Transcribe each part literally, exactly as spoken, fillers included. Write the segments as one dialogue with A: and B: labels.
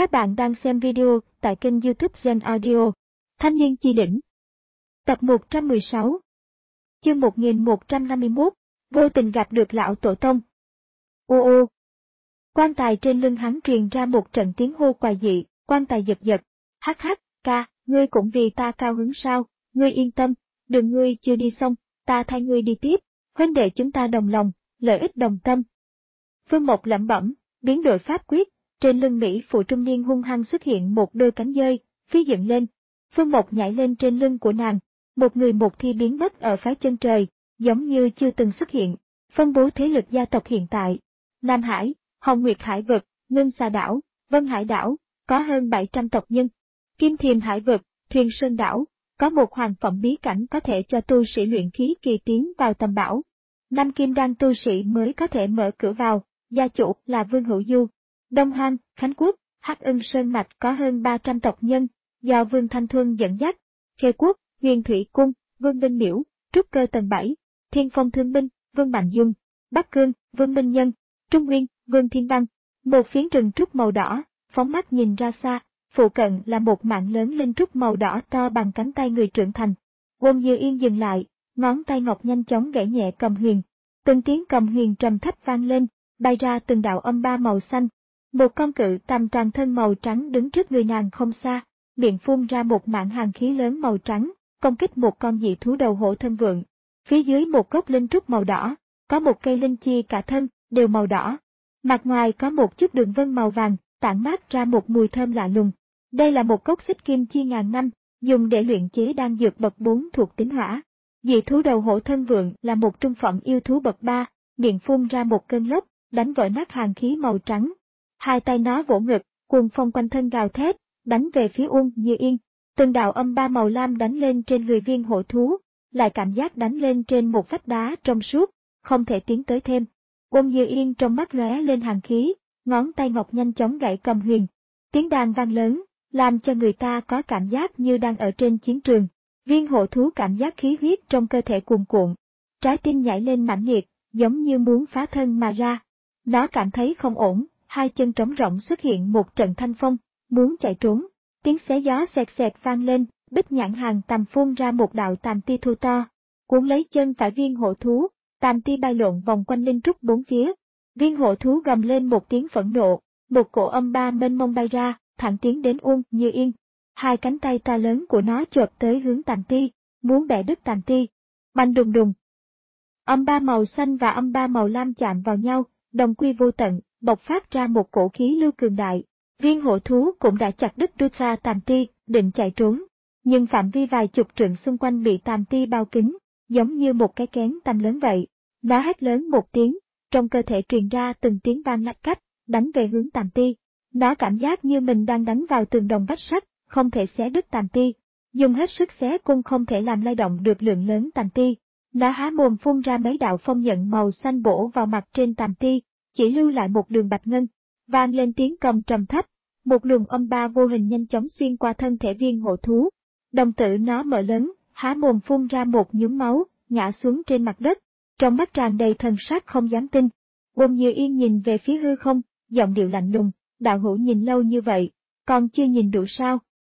A: Các bạn đang xem video tại kênh YouTube Gen Audio. Thanh niên chi đỉnh. Tập một trăm mười sáu. Chương một nghìn một trăm năm mươi mốt. Vô tình gặp được lão tổ tông. Ô ô. Quan tài trên lưng hắn truyền ra một trận tiếng hô quái dị, quan tài giật giật. Hắc hắc, ca, ngươi cũng vì ta cao hứng sao, ngươi yên tâm, đường ngươi chưa đi xong, ta thay ngươi đi tiếp, huynh đệ chúng ta đồng lòng, lợi ích đồng tâm. Phương Mộc lẩm bẩm, biến đổi pháp quyết. Trên lưng Mỹ phụ trung niên hung hăng xuất hiện một đôi cánh dơi, phi dựng lên. Phương Mộc nhảy lên trên lưng của nàng, một người một thi biến mất ở phái chân trời, giống như chưa từng xuất hiện. Phân bố thế lực gia tộc hiện tại: Nam Hải, Hồng Nguyệt Hải vực, Ngân Xà đảo, Vân Hải đảo, có hơn bảy trăm tộc nhân. Kim Thiềm Hải vực, Thuyền Sơn đảo, có một hoàng phẩm bí cảnh có thể cho tu sĩ luyện khí kỳ tiến vào tầm bảo. Năm Kim Đan tu sĩ mới có thể mở cửa vào, gia chủ là Vương Hữu Du. Đông Hoang, Khánh Quốc, Hắc Ân Sơn Mạch có hơn ba trăm tộc nhân, do Vương Thanh Thuân dẫn dắt. Khê Quốc, Huyền Thủy Cung, Vương Minh Miễu, Trúc Cơ tầng bảy, Thiên Phong Thương Binh, Vương Mạnh Dung, Bắc Cương, Vương Minh Nhân, Trung Nguyên, Vương Thiên Đăng. Một phiến rừng trúc màu đỏ, phóng mắt nhìn ra xa, phụ cận là một mảng lớn linh trúc màu đỏ to bằng cánh tay người trưởng thành. Wong Như Yên dừng lại, ngón tay ngọc nhanh chóng gảy nhẹ cầm huyền. Từng tiếng cầm huyền trầm thấp vang lên, bay ra từng đạo âm ba màu xanh. Một con cự tằm toàn thân màu trắng đứng trước người nàng không xa, miệng phun ra một mảng hàn khí lớn màu trắng, công kích một con dị thú đầu hổ thân vượng. Phía dưới một gốc linh trúc màu đỏ, có một cây linh chi cả thân, đều màu đỏ. Mặt ngoài có một chút đường vân màu vàng, tản mát ra một mùi thơm lạ lùng. Đây là một cốc xích kim chi ngàn năm, dùng để luyện chế đan dược bậc bốn thuộc tính hỏa. Dị thú đầu hổ thân vượng là một trung phẩm yêu thú bậc ba, miệng phun ra một cơn lốc, đánh vỡ nát hàn khí màu trắng. Hai tay nó vỗ ngực, cuồng phong quanh thân gào thét, đánh về phía Uông Như Yên. Từng đạo âm ba màu lam đánh lên trên người viên hổ thú, lại cảm giác đánh lên trên một vách đá trong suốt, không thể tiến tới thêm. Uông Như Yên trong mắt lóe lên hàn khí, ngón tay ngọc nhanh chóng gảy cầm huyền. Tiếng đàn vang lớn, làm cho người ta có cảm giác như đang ở trên chiến trường. Viên hổ thú cảm giác khí huyết trong cơ thể cuồn cuộn, trái tim nhảy lên mãnh liệt, giống như muốn phá thân mà ra. Nó cảm thấy không ổn. Hai chân trống rỗng xuất hiện một trận thanh phong, muốn chạy trốn. Tiếng xé gió xẹt xẹt vang lên, Bích Nhãn Hàng tầm phun ra một đạo tàm ti thu to, cuốn lấy chân phải viên hổ thú, tàm ti bay lộn vòng quanh linh trúc bốn phía. Viên hổ thú gầm lên một tiếng phẫn nộ, một cổ âm ba mênh mông bay ra, thẳng tiến đến Uông Như Yên. Hai cánh tay to lớn của nó chộp tới hướng tàm ti, muốn bẻ đứt tàm ti. Bành đùng đùng. Âm ba màu xanh và âm ba màu lam chạm vào nhau, đồng quy vô tận, bộc phát ra một cổ khí lưu cường đại. Viên hổ thú cũng đã chặt đứt đuôi ra tàm ti, định chạy trốn. Nhưng phạm vi vài chục trượng xung quanh bị tàm ti bao kín, giống như một cái kén tăm lớn vậy. Nó hét lớn một tiếng, trong cơ thể truyền ra từng tiếng vang lách cách, đánh về hướng tàm ti. Nó cảm giác như mình đang đánh vào tường đồng vách sắt, không thể xé đứt tàm ti. Dùng hết sức xé cũng không thể làm lay động được lượng lớn tàm ti. Nó há mồm phun ra mấy đạo phong nhận màu xanh bổ vào mặt trên tàm ti, chỉ lưu lại một đường bạch ngân. Vang lên tiếng cầm trầm thấp, một luồng âm ba vô hình nhanh chóng xuyên qua thân thể viên hổ thú. Đồng tử nó mở lớn, há mồm phun ra một nhúm máu, ngã xuống trên mặt đất, trong mắt tràn đầy thần sắc không dám tin. Uông Như Yên nhìn về phía hư không, giọng điệu lạnh lùng, đạo hữu nhìn lâu như vậy, còn chưa nhìn đủ sao?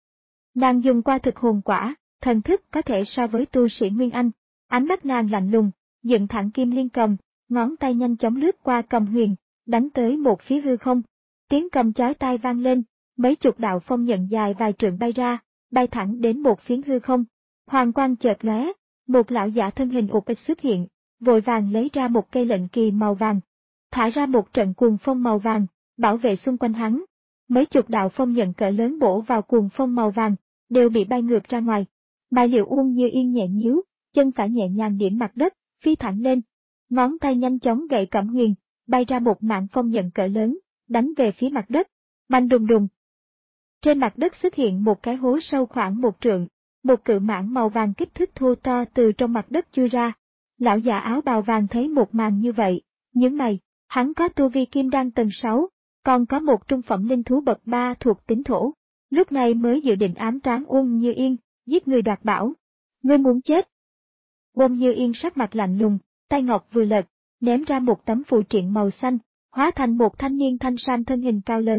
A: Nàng dùng qua thực hồn quả, thần thức có thể so với tu sĩ Nguyên Anh, ánh mắt nàng lạnh lùng, dựng thẳng kim liên cầm, ngón tay nhanh chóng lướt qua cầm huyền, đánh tới một phía hư không. Tiếng cầm chói tai vang lên, mấy chục đạo phong nhận dài vài trượng bay ra, bay thẳng đến một phiến hư không. Hoàng quang chợt lóe, một lão giả thân hình ụt ịch xuất hiện, vội vàng lấy ra một cây lệnh kỳ màu vàng, thả ra một trận cuồng phong màu vàng, bảo vệ xung quanh hắn. Mấy chục đạo phong nhận cỡ lớn bổ vào cuồng phong màu vàng, đều bị bay ngược ra ngoài. Mai Liệu Uông Như Yên nhẹ nhíu, chân phải nhẹ nhàng điểm mặt đất, phi thẳng lên. Ngón tay nhanh chóng gậy cẩm huyền, bay ra một mạng phong nhận cỡ lớn, đánh về phía mặt đất. Bành đùng đùng. Trên mặt đất xuất hiện một cái hố sâu khoảng một trượng, một cự mãng màu vàng kích thước thô to từ trong mặt đất chui ra. Lão già áo bào vàng thấy một màn như vậy, nhướng mày, hắn có tu vi kim đan tầng sáu, còn có một trung phẩm linh thú bậc ba thuộc tính thổ. Lúc này mới dự định ám toán Uông Như Yên, giết người đoạt bảo. Ngươi muốn chết. Uông Như Yên sắc mặt lạnh lùng, tay ngọc vừa lật, ném ra một tấm phù triện màu xanh, hóa thành một thanh niên thanh sam thân hình cao lớn,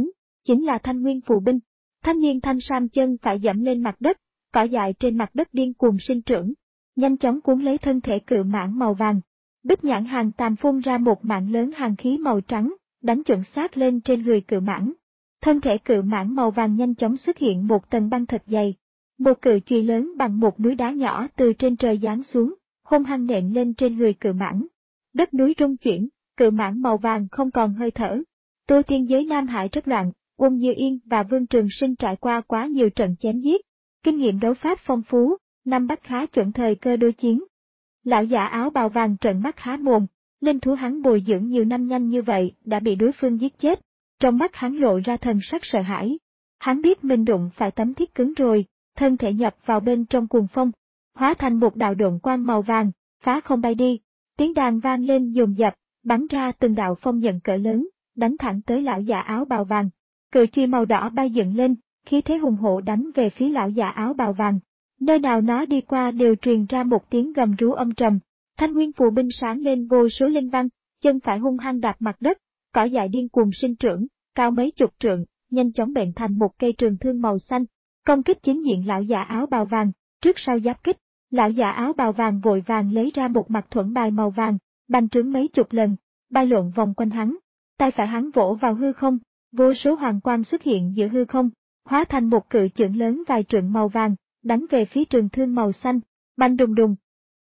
A: chính là Thanh Nguyên Phù Binh. Thanh niên thanh sam chân phải dẫm lên mặt đất, cỏ dại trên mặt đất điên cuồng sinh trưởng, nhanh chóng cuốn lấy thân thể cự mãng màu vàng. Bích Nhãn Hàng Tàm phun ra một mạng lớn hàng khí màu trắng, đánh chuẩn xác lên trên người cự mãng. Thân thể cự mãng màu vàng nhanh chóng xuất hiện một tầng băng thật dày. Một cự chùy lớn bằng một núi đá nhỏ từ trên trời giáng xuống, hung hăng nện lên trên người cự mãng. Đất núi rung chuyển, cự mãng màu vàng không còn hơi thở. Tu tiên giới Nam Hải rất loạn, Uông Như Yên và Vương Trường Sinh trải qua quá nhiều trận chém giết, kinh nghiệm đấu pháp phong phú, năm bắt khá chuẩn thời cơ đối chiến. Lão giả áo bào vàng trợn mắt há mồm, linh thú hắn bồi dưỡng nhiều năm nhanh như vậy đã bị đối phương giết chết, trong mắt hắn lộ ra thần sắc sợ hãi. Hắn biết mình đụng phải tấm thiết cứng rồi, thân thể nhập vào bên trong cuồng phong, hóa thành một đạo độn quang màu vàng, phá không bay đi, tiếng đàn vang lên dồn dập, bắn ra từng đạo phong nhận cỡ lớn, đánh thẳng tới lão giả áo bào vàng. Cự chùy màu đỏ bay dựng lên, khí thế hùng hổ đánh về phía lão giả áo bào vàng. Nơi nào nó đi qua đều truyền ra một tiếng gầm rú âm trầm. Thanh Nguyên Phù Binh sáng lên vô số linh văn, chân phải hung hăng đạp mặt đất, cỏ dại điên cuồng sinh trưởng, cao mấy chục trượng, nhanh chóng bệnh thành một cây trường thương màu xanh, công kích chính diện lão giả áo bào vàng. Trước sau giáp kích, lão giả áo bào vàng vội vàng lấy ra một mặt thuẫn bài màu vàng, bành trướng mấy chục lần, bay lượn vòng quanh hắn. Tay phải hắn vỗ vào hư không, vô số hoàng quang xuất hiện giữa hư không, hóa thành một cự chưởng lớn vài trượng màu vàng, đánh về phía trường thương màu xanh, bành đùng đùng.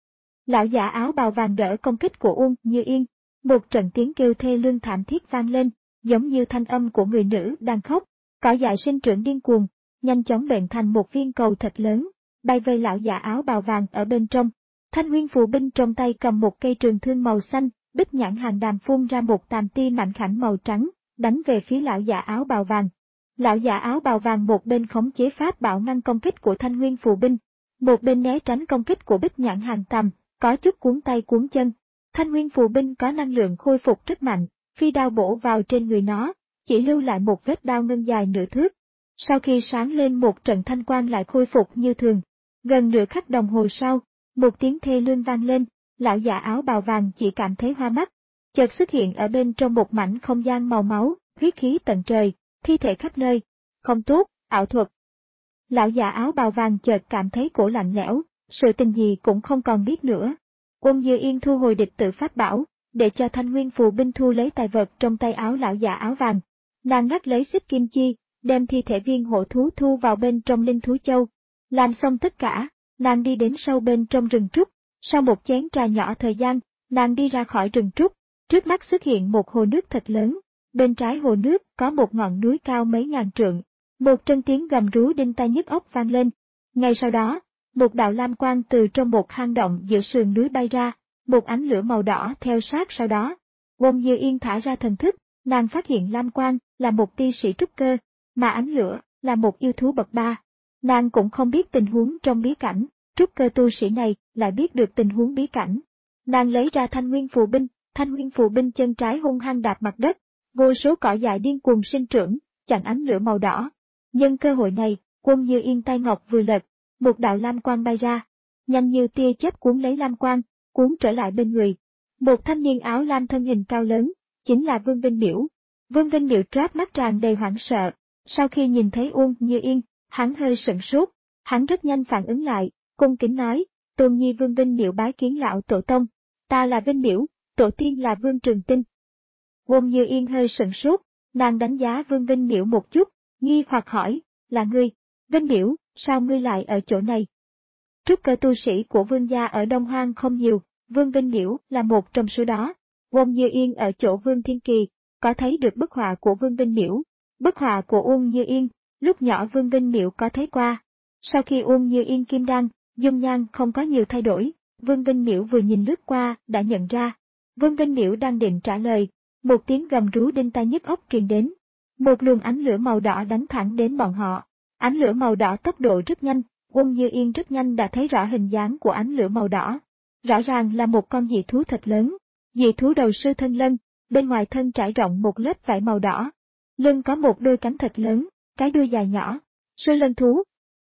A: Lão giả áo bào vàng đỡ công kích của Uông Như Yên, một trận tiếng kêu thê lương thảm thiết vang lên, giống như thanh âm của người nữ đang khóc. Cỏ dại sinh trưởng điên cuồng, nhanh chóng bệnh thành một viên cầu thật lớn, bay vây lão giả áo bào vàng ở bên trong. Thanh Nguyên Phù Binh trong tay cầm một cây trường thương màu xanh, Bích Nhãn Hàng Đàm phun ra một tàm ti mạnh khảnh màu trắng, đánh về phía lão giả áo bào vàng. Lão giả áo bào vàng một bên khống chế pháp bảo ngăn công kích của Thanh Nguyên Phù Binh, một bên né tránh công kích của Bích Nhãn Hàng Tàm, có chút cuốn tay cuốn chân. Thanh Nguyên Phù Binh có năng lượng khôi phục rất mạnh, phi đao bổ vào trên người nó, chỉ lưu lại một vết đao ngân dài nửa thước. Sau khi sáng lên một trận thanh quang lại khôi phục như thường. Gần nửa khắc đồng hồ sau, một tiếng thê lương vang lên, lão giả áo bào vàng chỉ cảm thấy hoa mắt. Chợt xuất hiện ở bên trong một mảnh không gian màu máu, huyết khí tận trời, thi thể khắp nơi. Không tốt, ảo thuật. Lão giả áo bào vàng chợt cảm thấy cổ lạnh lẽo, sự tình gì cũng không còn biết nữa. Uông Như Yên thu hồi địch tự pháp bảo, để cho Thanh Nguyên Phù Binh thu lấy tài vật trong tay áo lão giả áo vàng. Nàng ngắt lấy xích kim chi, đem thi thể viên hổ thú thu vào bên trong linh thú châu. Làm xong tất cả, nàng đi đến sâu bên trong rừng trúc. Sau một chén trà nhỏ thời gian, nàng đi ra khỏi rừng trúc. Trước mắt xuất hiện một hồ nước thật lớn. Bên trái hồ nước có một ngọn núi cao mấy ngàn trượng. Một trận tiếng gầm rú đinh tai nhức óc vang lên. Ngay sau đó, một đạo lam quang từ trong một hang động giữa sườn núi bay ra, một ánh lửa màu đỏ theo sát sau đó. Uông Như Yên thả ra thần thức, nàng phát hiện lam quang là một ti sĩ trúc cơ, mà ánh lửa là một yêu thú bậc ba. Nàng cũng không biết tình huống trong bí cảnh, trúc cơ tu sĩ này lại biết được tình huống bí cảnh. Nàng lấy ra Thanh Nguyên Phù Binh, Thanh Nguyên Phù Binh chân trái hung hăng đạp mặt đất, vô số cỏ dại điên cuồng sinh trưởng, chặn ánh lửa màu đỏ. Nhân cơ hội này, Uông Như Yên tay ngọc vừa lật, một đạo lam quang bay ra, nhanh như tia chớp cuốn lấy lam quang, cuốn trở lại bên người. Một thanh niên áo lam thân hình cao lớn, chính là Vương Vinh Miễu. Vương Vinh Miễu tráp mắt tràn đầy hoảng sợ, sau khi nhìn thấy Uông Như Yên, hắn hơi sửng sốt, hắn rất nhanh phản ứng lại, cung kính nói, Tôn nhi Vương Vinh Miễu bái kiến lão tổ tông, ta là Vinh Miễu, tổ tiên là Vương Trường Tinh. Uông Như Yên hơi sửng sốt, nàng đánh giá Vương Vinh Miễu một chút, nghi hoặc hỏi, là ngươi, Vinh Miễu, sao ngươi lại ở chỗ này? Trúc cơ tu sĩ của Vương gia ở Đông Hoang không nhiều, Vương Vinh Miễu là một trong số đó. Uông Như Yên ở chỗ Vương Thiên Kỳ, có thấy được bức họa của Vương Vinh Miễu. Bức họa của Uông Như Yên, lúc nhỏ Vương Vinh Miễu có thấy qua. Sau khi Uông Như Yên kim đan, dung nhan không có nhiều thay đổi, Vương Vinh Miễu vừa nhìn lướt qua đã nhận ra. Vương Vinh Miễu đang định trả lời, một tiếng gầm rú đinh tai nhức óc truyền đến. Một luồng ánh lửa màu đỏ đánh thẳng đến bọn họ. Ánh lửa màu đỏ tốc độ rất nhanh, Uông Như Yên rất nhanh đã thấy rõ hình dáng của ánh lửa màu đỏ. Rõ ràng là một con dị thú thật lớn. Dị thú đầu sư thân lân, bên ngoài thân trải rộng một lớp vảy màu đỏ. Lưng có một đôi cánh thật lớn, cái đuôi dài nhỏ. Sư lân thú.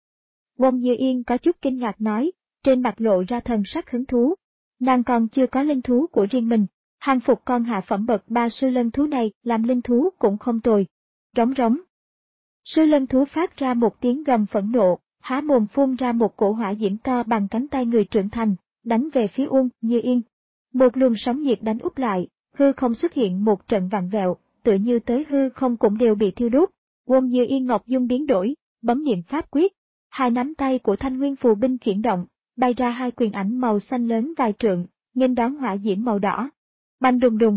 A: Uông Như Yên có chút kinh ngạc nói, trên mặt lộ ra thần sắc hứng thú. Nàng còn chưa có linh thú của riêng mình, hàng phục con hạ phẩm bậc ba sư lân thú này làm linh thú cũng không tồi. Rống rống. Sư lân thú phát ra một tiếng gầm phẫn nộ, há mồm phun ra một cổ hỏa diễm to bằng cánh tay người trưởng thành, đánh về phía Uông Như Yên. Một luồng sóng nhiệt đánh úp lại, hư không xuất hiện một trận vặn vẹo, tựa như tới hư không cũng đều bị thiêu đốt. Uông Như Yên ngọc dung biến đổi, bấm niệm pháp quyết, hai nắm tay của Thanh Nguyên phù binh khiển động, bay ra hai quyền ảnh màu xanh lớn vài trượng, nghênh đón hỏa diễm màu đỏ. Bành đùng đùng.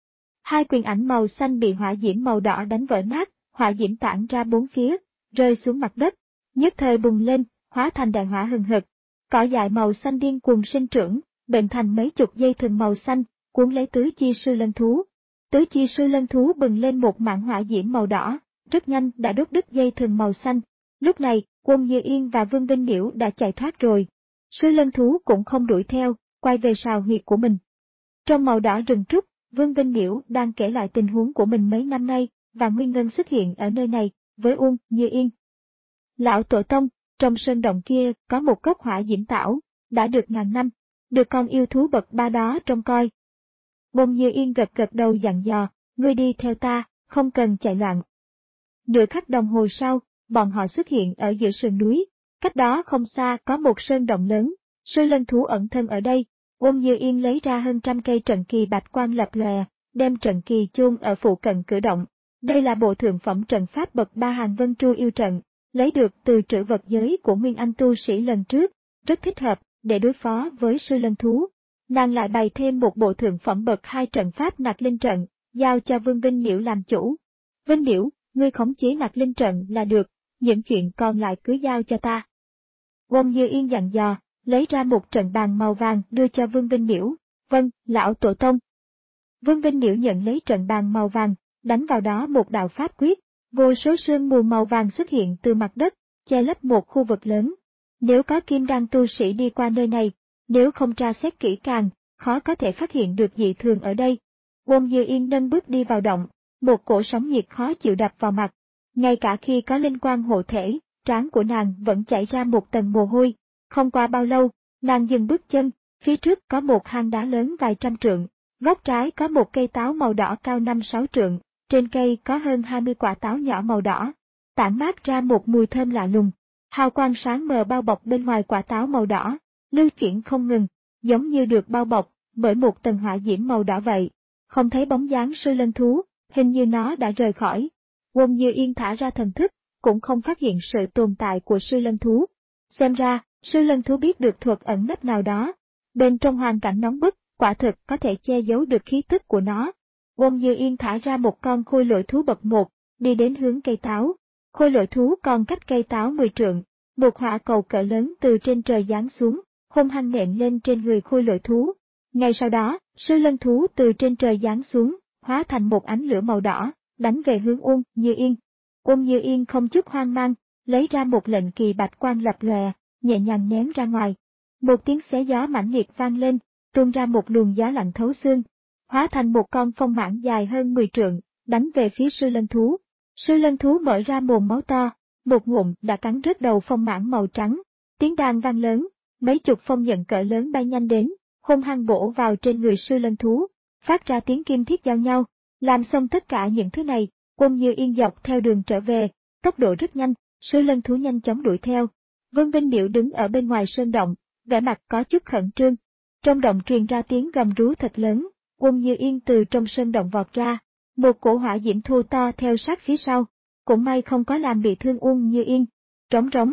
A: Hai quyền ảnh màu xanh bị hỏa diễm màu đỏ đánh vỡ nát, hỏa diễm tản ra bốn phía, rơi xuống mặt đất, nhất thời bùng lên, hóa thành đại hỏa hừng hực. Cỏ dại màu xanh điên cuồng sinh trưởng, bệnh thành mấy chục dây thừng màu xanh, cuốn lấy tứ chi sư lân thú. Tứ chi sư lân thú bừng lên một mảng hỏa diễm màu đỏ, rất nhanh đã đốt đứt dây thừng màu xanh. Lúc này, Uông Như Yên và Vương Vinh Nhiễu đã chạy thoát rồi. Sư lân thú cũng không đuổi theo, quay về sào huyệt của mình. Trong màu đỏ rừng trúc, Vương Vinh Nhiễu đang kể lại tình huống của mình mấy năm nay, và nguyên nhân xuất hiện ở nơi này, với Uông Như Yên. Lão tổ tông, trong sơn động kia có một gốc hỏa diễm tảo, đã được ngàn năm, được con yêu thú bậc ba đó trông coi. Uông Như Yên gật gật đầu dặn dò, ngươi đi theo ta, không cần chạy loạn. Nửa khắc đồng hồ sau, bọn họ xuất hiện ở giữa sườn núi, cách đó không xa có một sơn động lớn, sư lân thú ẩn thân ở đây. Uông Như Yên lấy ra hơn trăm cây trận kỳ bạch quang lập lòe, đem trận kỳ chôn ở phụ cận cửa động. Đây là bộ thượng phẩm trận pháp bậc ba hàng vân tru yêu trận, lấy được từ trữ vật giới của Nguyên Anh tu sĩ lần trước, rất thích hợp để đối phó với sư lân thú. Nàng lại bày thêm một bộ thượng phẩm bậc hai trận pháp nặc linh trận, giao cho Vương Vinh Nhiễu làm chủ. Vinh Nhiễu, ngươi khống chế nặc linh trận là được, những chuyện còn lại cứ giao cho ta. Uông Như Yên dặn dò, lấy ra một trận bàn màu vàng đưa cho Vương Vinh Nhiễu. Vâng, lão tổ tông. Vương Vinh Nhiễu nhận lấy trận bàn màu vàng, đánh vào đó một đạo pháp quyết, vô số sương mù màu vàng xuất hiện từ mặt đất, che lấp một khu vực lớn. Nếu có kim đan tu sĩ đi qua nơi này, nếu không tra xét kỹ càng, khó có thể phát hiện được dị thường ở đây. Uông Như Yên nâng bước đi vào động, một cổ sóng nhiệt khó chịu đập vào mặt. Ngay cả khi có linh quang hộ thể, trán của nàng vẫn chảy ra một tầng mồ hôi. Không qua bao lâu, nàng dừng bước chân, phía trước có một hang đá lớn vài trăm trượng, góc trái có một cây táo màu đỏ cao năm sáu trượng, trên cây có hơn hai mươi quả táo nhỏ màu đỏ, tản mát ra một mùi thơm lạ lùng. Hào quang sáng mờ bao bọc bên ngoài quả táo màu đỏ, lưu chuyển không ngừng, giống như được bao bọc bởi một tầng hỏa diễm màu đỏ vậy. Không thấy bóng dáng sư lân thú, hình như nó đã rời khỏi. Uông Như Yên thả ra thần thức, cũng không phát hiện sự tồn tại của sư lân thú. Xem ra, sư lân thú biết được thuật ẩn nấp nào đó. Bên trong hoàn cảnh nóng bức, quả thực có thể che giấu được khí tức của nó. Uông Như Yên thả ra một con khôi lỗi thú bậc một, đi đến hướng cây táo. Khôi lỗi thú còn cách cây táo mười trượng, một hỏa cầu cỡ lớn từ trên trời giáng xuống, hung hăng nện lên trên người khôi lỗi thú. Ngay sau đó, sư lân thú từ trên trời giáng xuống, hóa thành một ánh lửa màu đỏ, đánh về hướng Uông Như Yên. Uông Như Yên không chút hoang mang, lấy ra một lệnh kỳ bạch quang lập lòe, nhẹ nhàng ném ra ngoài. Một tiếng xé gió mãnh liệt vang lên, tuôn ra một luồng gió lạnh thấu xương, hóa thành một con phong mãng dài hơn mười trượng, đánh về phía sư lân thú. Sư lân thú mở ra mồm máu to, một ngụm đã cắn rớt đầu phong mãng màu trắng. Tiếng đàn vang lớn, mấy chục phong nhận cỡ lớn bay nhanh đến, hung hăng bổ vào trên người sư lân thú, phát ra tiếng kim thiết giao nhau. Làm xong tất cả những thứ này, Uông Như Yên dọc theo đường trở về, tốc độ rất nhanh, sư lân thú nhanh chóng đuổi theo. Vương Vinh Nhiễu đứng ở bên ngoài sơn động, vẻ mặt có chút khẩn trương. Trong động truyền ra tiếng gầm rú thật lớn, Uông Như Yên từ trong sơn động vọt ra, một cổ hỏa diễm thô to theo sát phía sau, cũng may không có làm bị thương Uông Như Yên. Trống trống.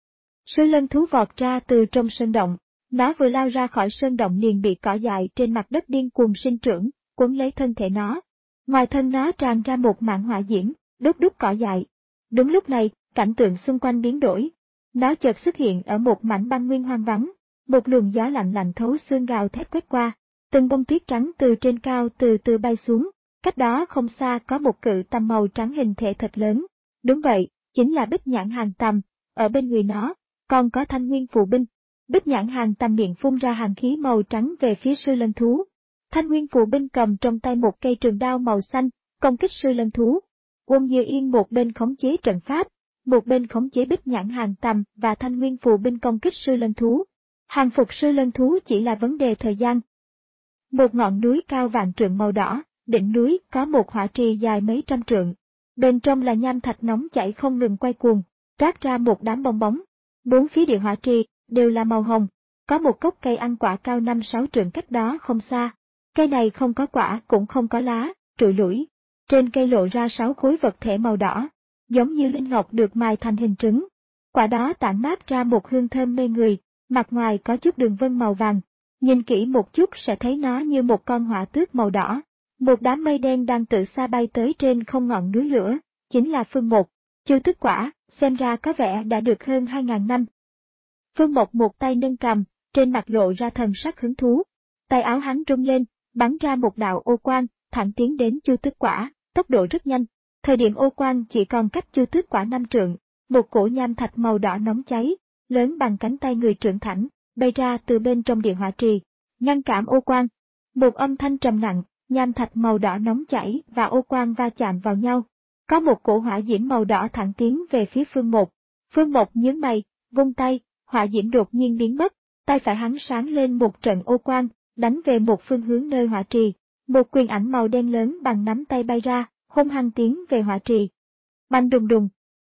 A: Sư lân thú vọt ra từ trong sơn động, nó vừa lao ra khỏi sơn động liền bị cỏ dại trên mặt đất điên cuồng sinh trưởng, quấn lấy thân thể nó. Ngoài thân nó tràn ra một mảng hỏa diễm, đốt đốt cỏ dại. Đúng lúc này, cảnh tượng xung quanh biến đổi. Nó chợt xuất hiện ở một mảnh băng nguyên hoang vắng, một luồng gió lạnh lạnh thấu xương gào thét quét qua, từng bông tuyết trắng từ trên cao từ từ bay xuống, cách đó không xa có một cự tằm màu trắng hình thể thật lớn. Đúng vậy, chính là Bích Nhãn Hàng Tằm, ở bên người nó, còn có Thanh Nguyên phù binh. Bích Nhãn Hàng Tằm miệng phun ra hàng khí màu trắng về phía sư lân thú. Thanh Nguyên phù binh cầm trong tay một cây trường đao màu xanh, công kích sư lân thú. Uông Như Yên một bên khống chế trận pháp, một bên khống chế Bích Nhãn Hàng Tằm và Thanh Nguyên phù binh công kích sư lân thú. Hàng phục sư lân thú chỉ là vấn đề thời gian. Một ngọn núi cao vạn trượng màu đỏ, đỉnh núi có một hỏa trì dài mấy trăm trượng. Bên trong là nham thạch nóng chảy không ngừng quay cuồng, toát ra một đám bong bóng. Bốn phía địa hỏa trì đều là màu hồng, có một gốc cây ăn quả cao năm sáu trượng cách đó không xa. Cây này không có quả cũng không có lá, trụi lủi. Trên cây lộ ra sáu khối vật thể màu đỏ, giống như linh ngọc được mài thành hình trứng. Quả đó tản mát ra một hương thơm mê người, mặt ngoài có chút đường vân màu vàng. Nhìn kỹ một chút sẽ thấy nó như một con hỏa tước màu đỏ. Một đám mây đen đang từ xa bay tới trên không ngọn núi lửa, chính là Phương Mộc. Chu Tức Quả, xem ra có vẻ đã được hơn hai ngàn năm. Phương Mộc một tay nâng cằm, trên mặt lộ ra thần sắc hứng thú. Tay áo hắn rung lên, bắn ra một đạo ô quang, thẳng tiến đến Chu Tức Quả, tốc độ rất nhanh. Thời điểm ô quang chỉ còn cách Chu Tức Quả năm trượng, một cổ nham thạch màu đỏ nóng cháy, lớn bằng cánh tay người trưởng thành, bay ra từ bên trong địa hỏa trì, ngăn cản ô quang. Một âm thanh trầm nặng, nham thạch màu đỏ nóng chảy và ô quang va chạm vào nhau. Có một cổ hỏa diễm màu đỏ thẳng tiến về phía Phương Mộc. Phương Mộc nhướng mày, vung tay, hỏa diễm đột nhiên biến mất, tay phải hắn sáng lên một trận ô quang, đánh về một phương hướng nơi hỏa trì. Một quyền ảnh màu đen lớn bằng nắm tay bay ra, hung hăng tiến về hỏa trì. Bành đùng đùng.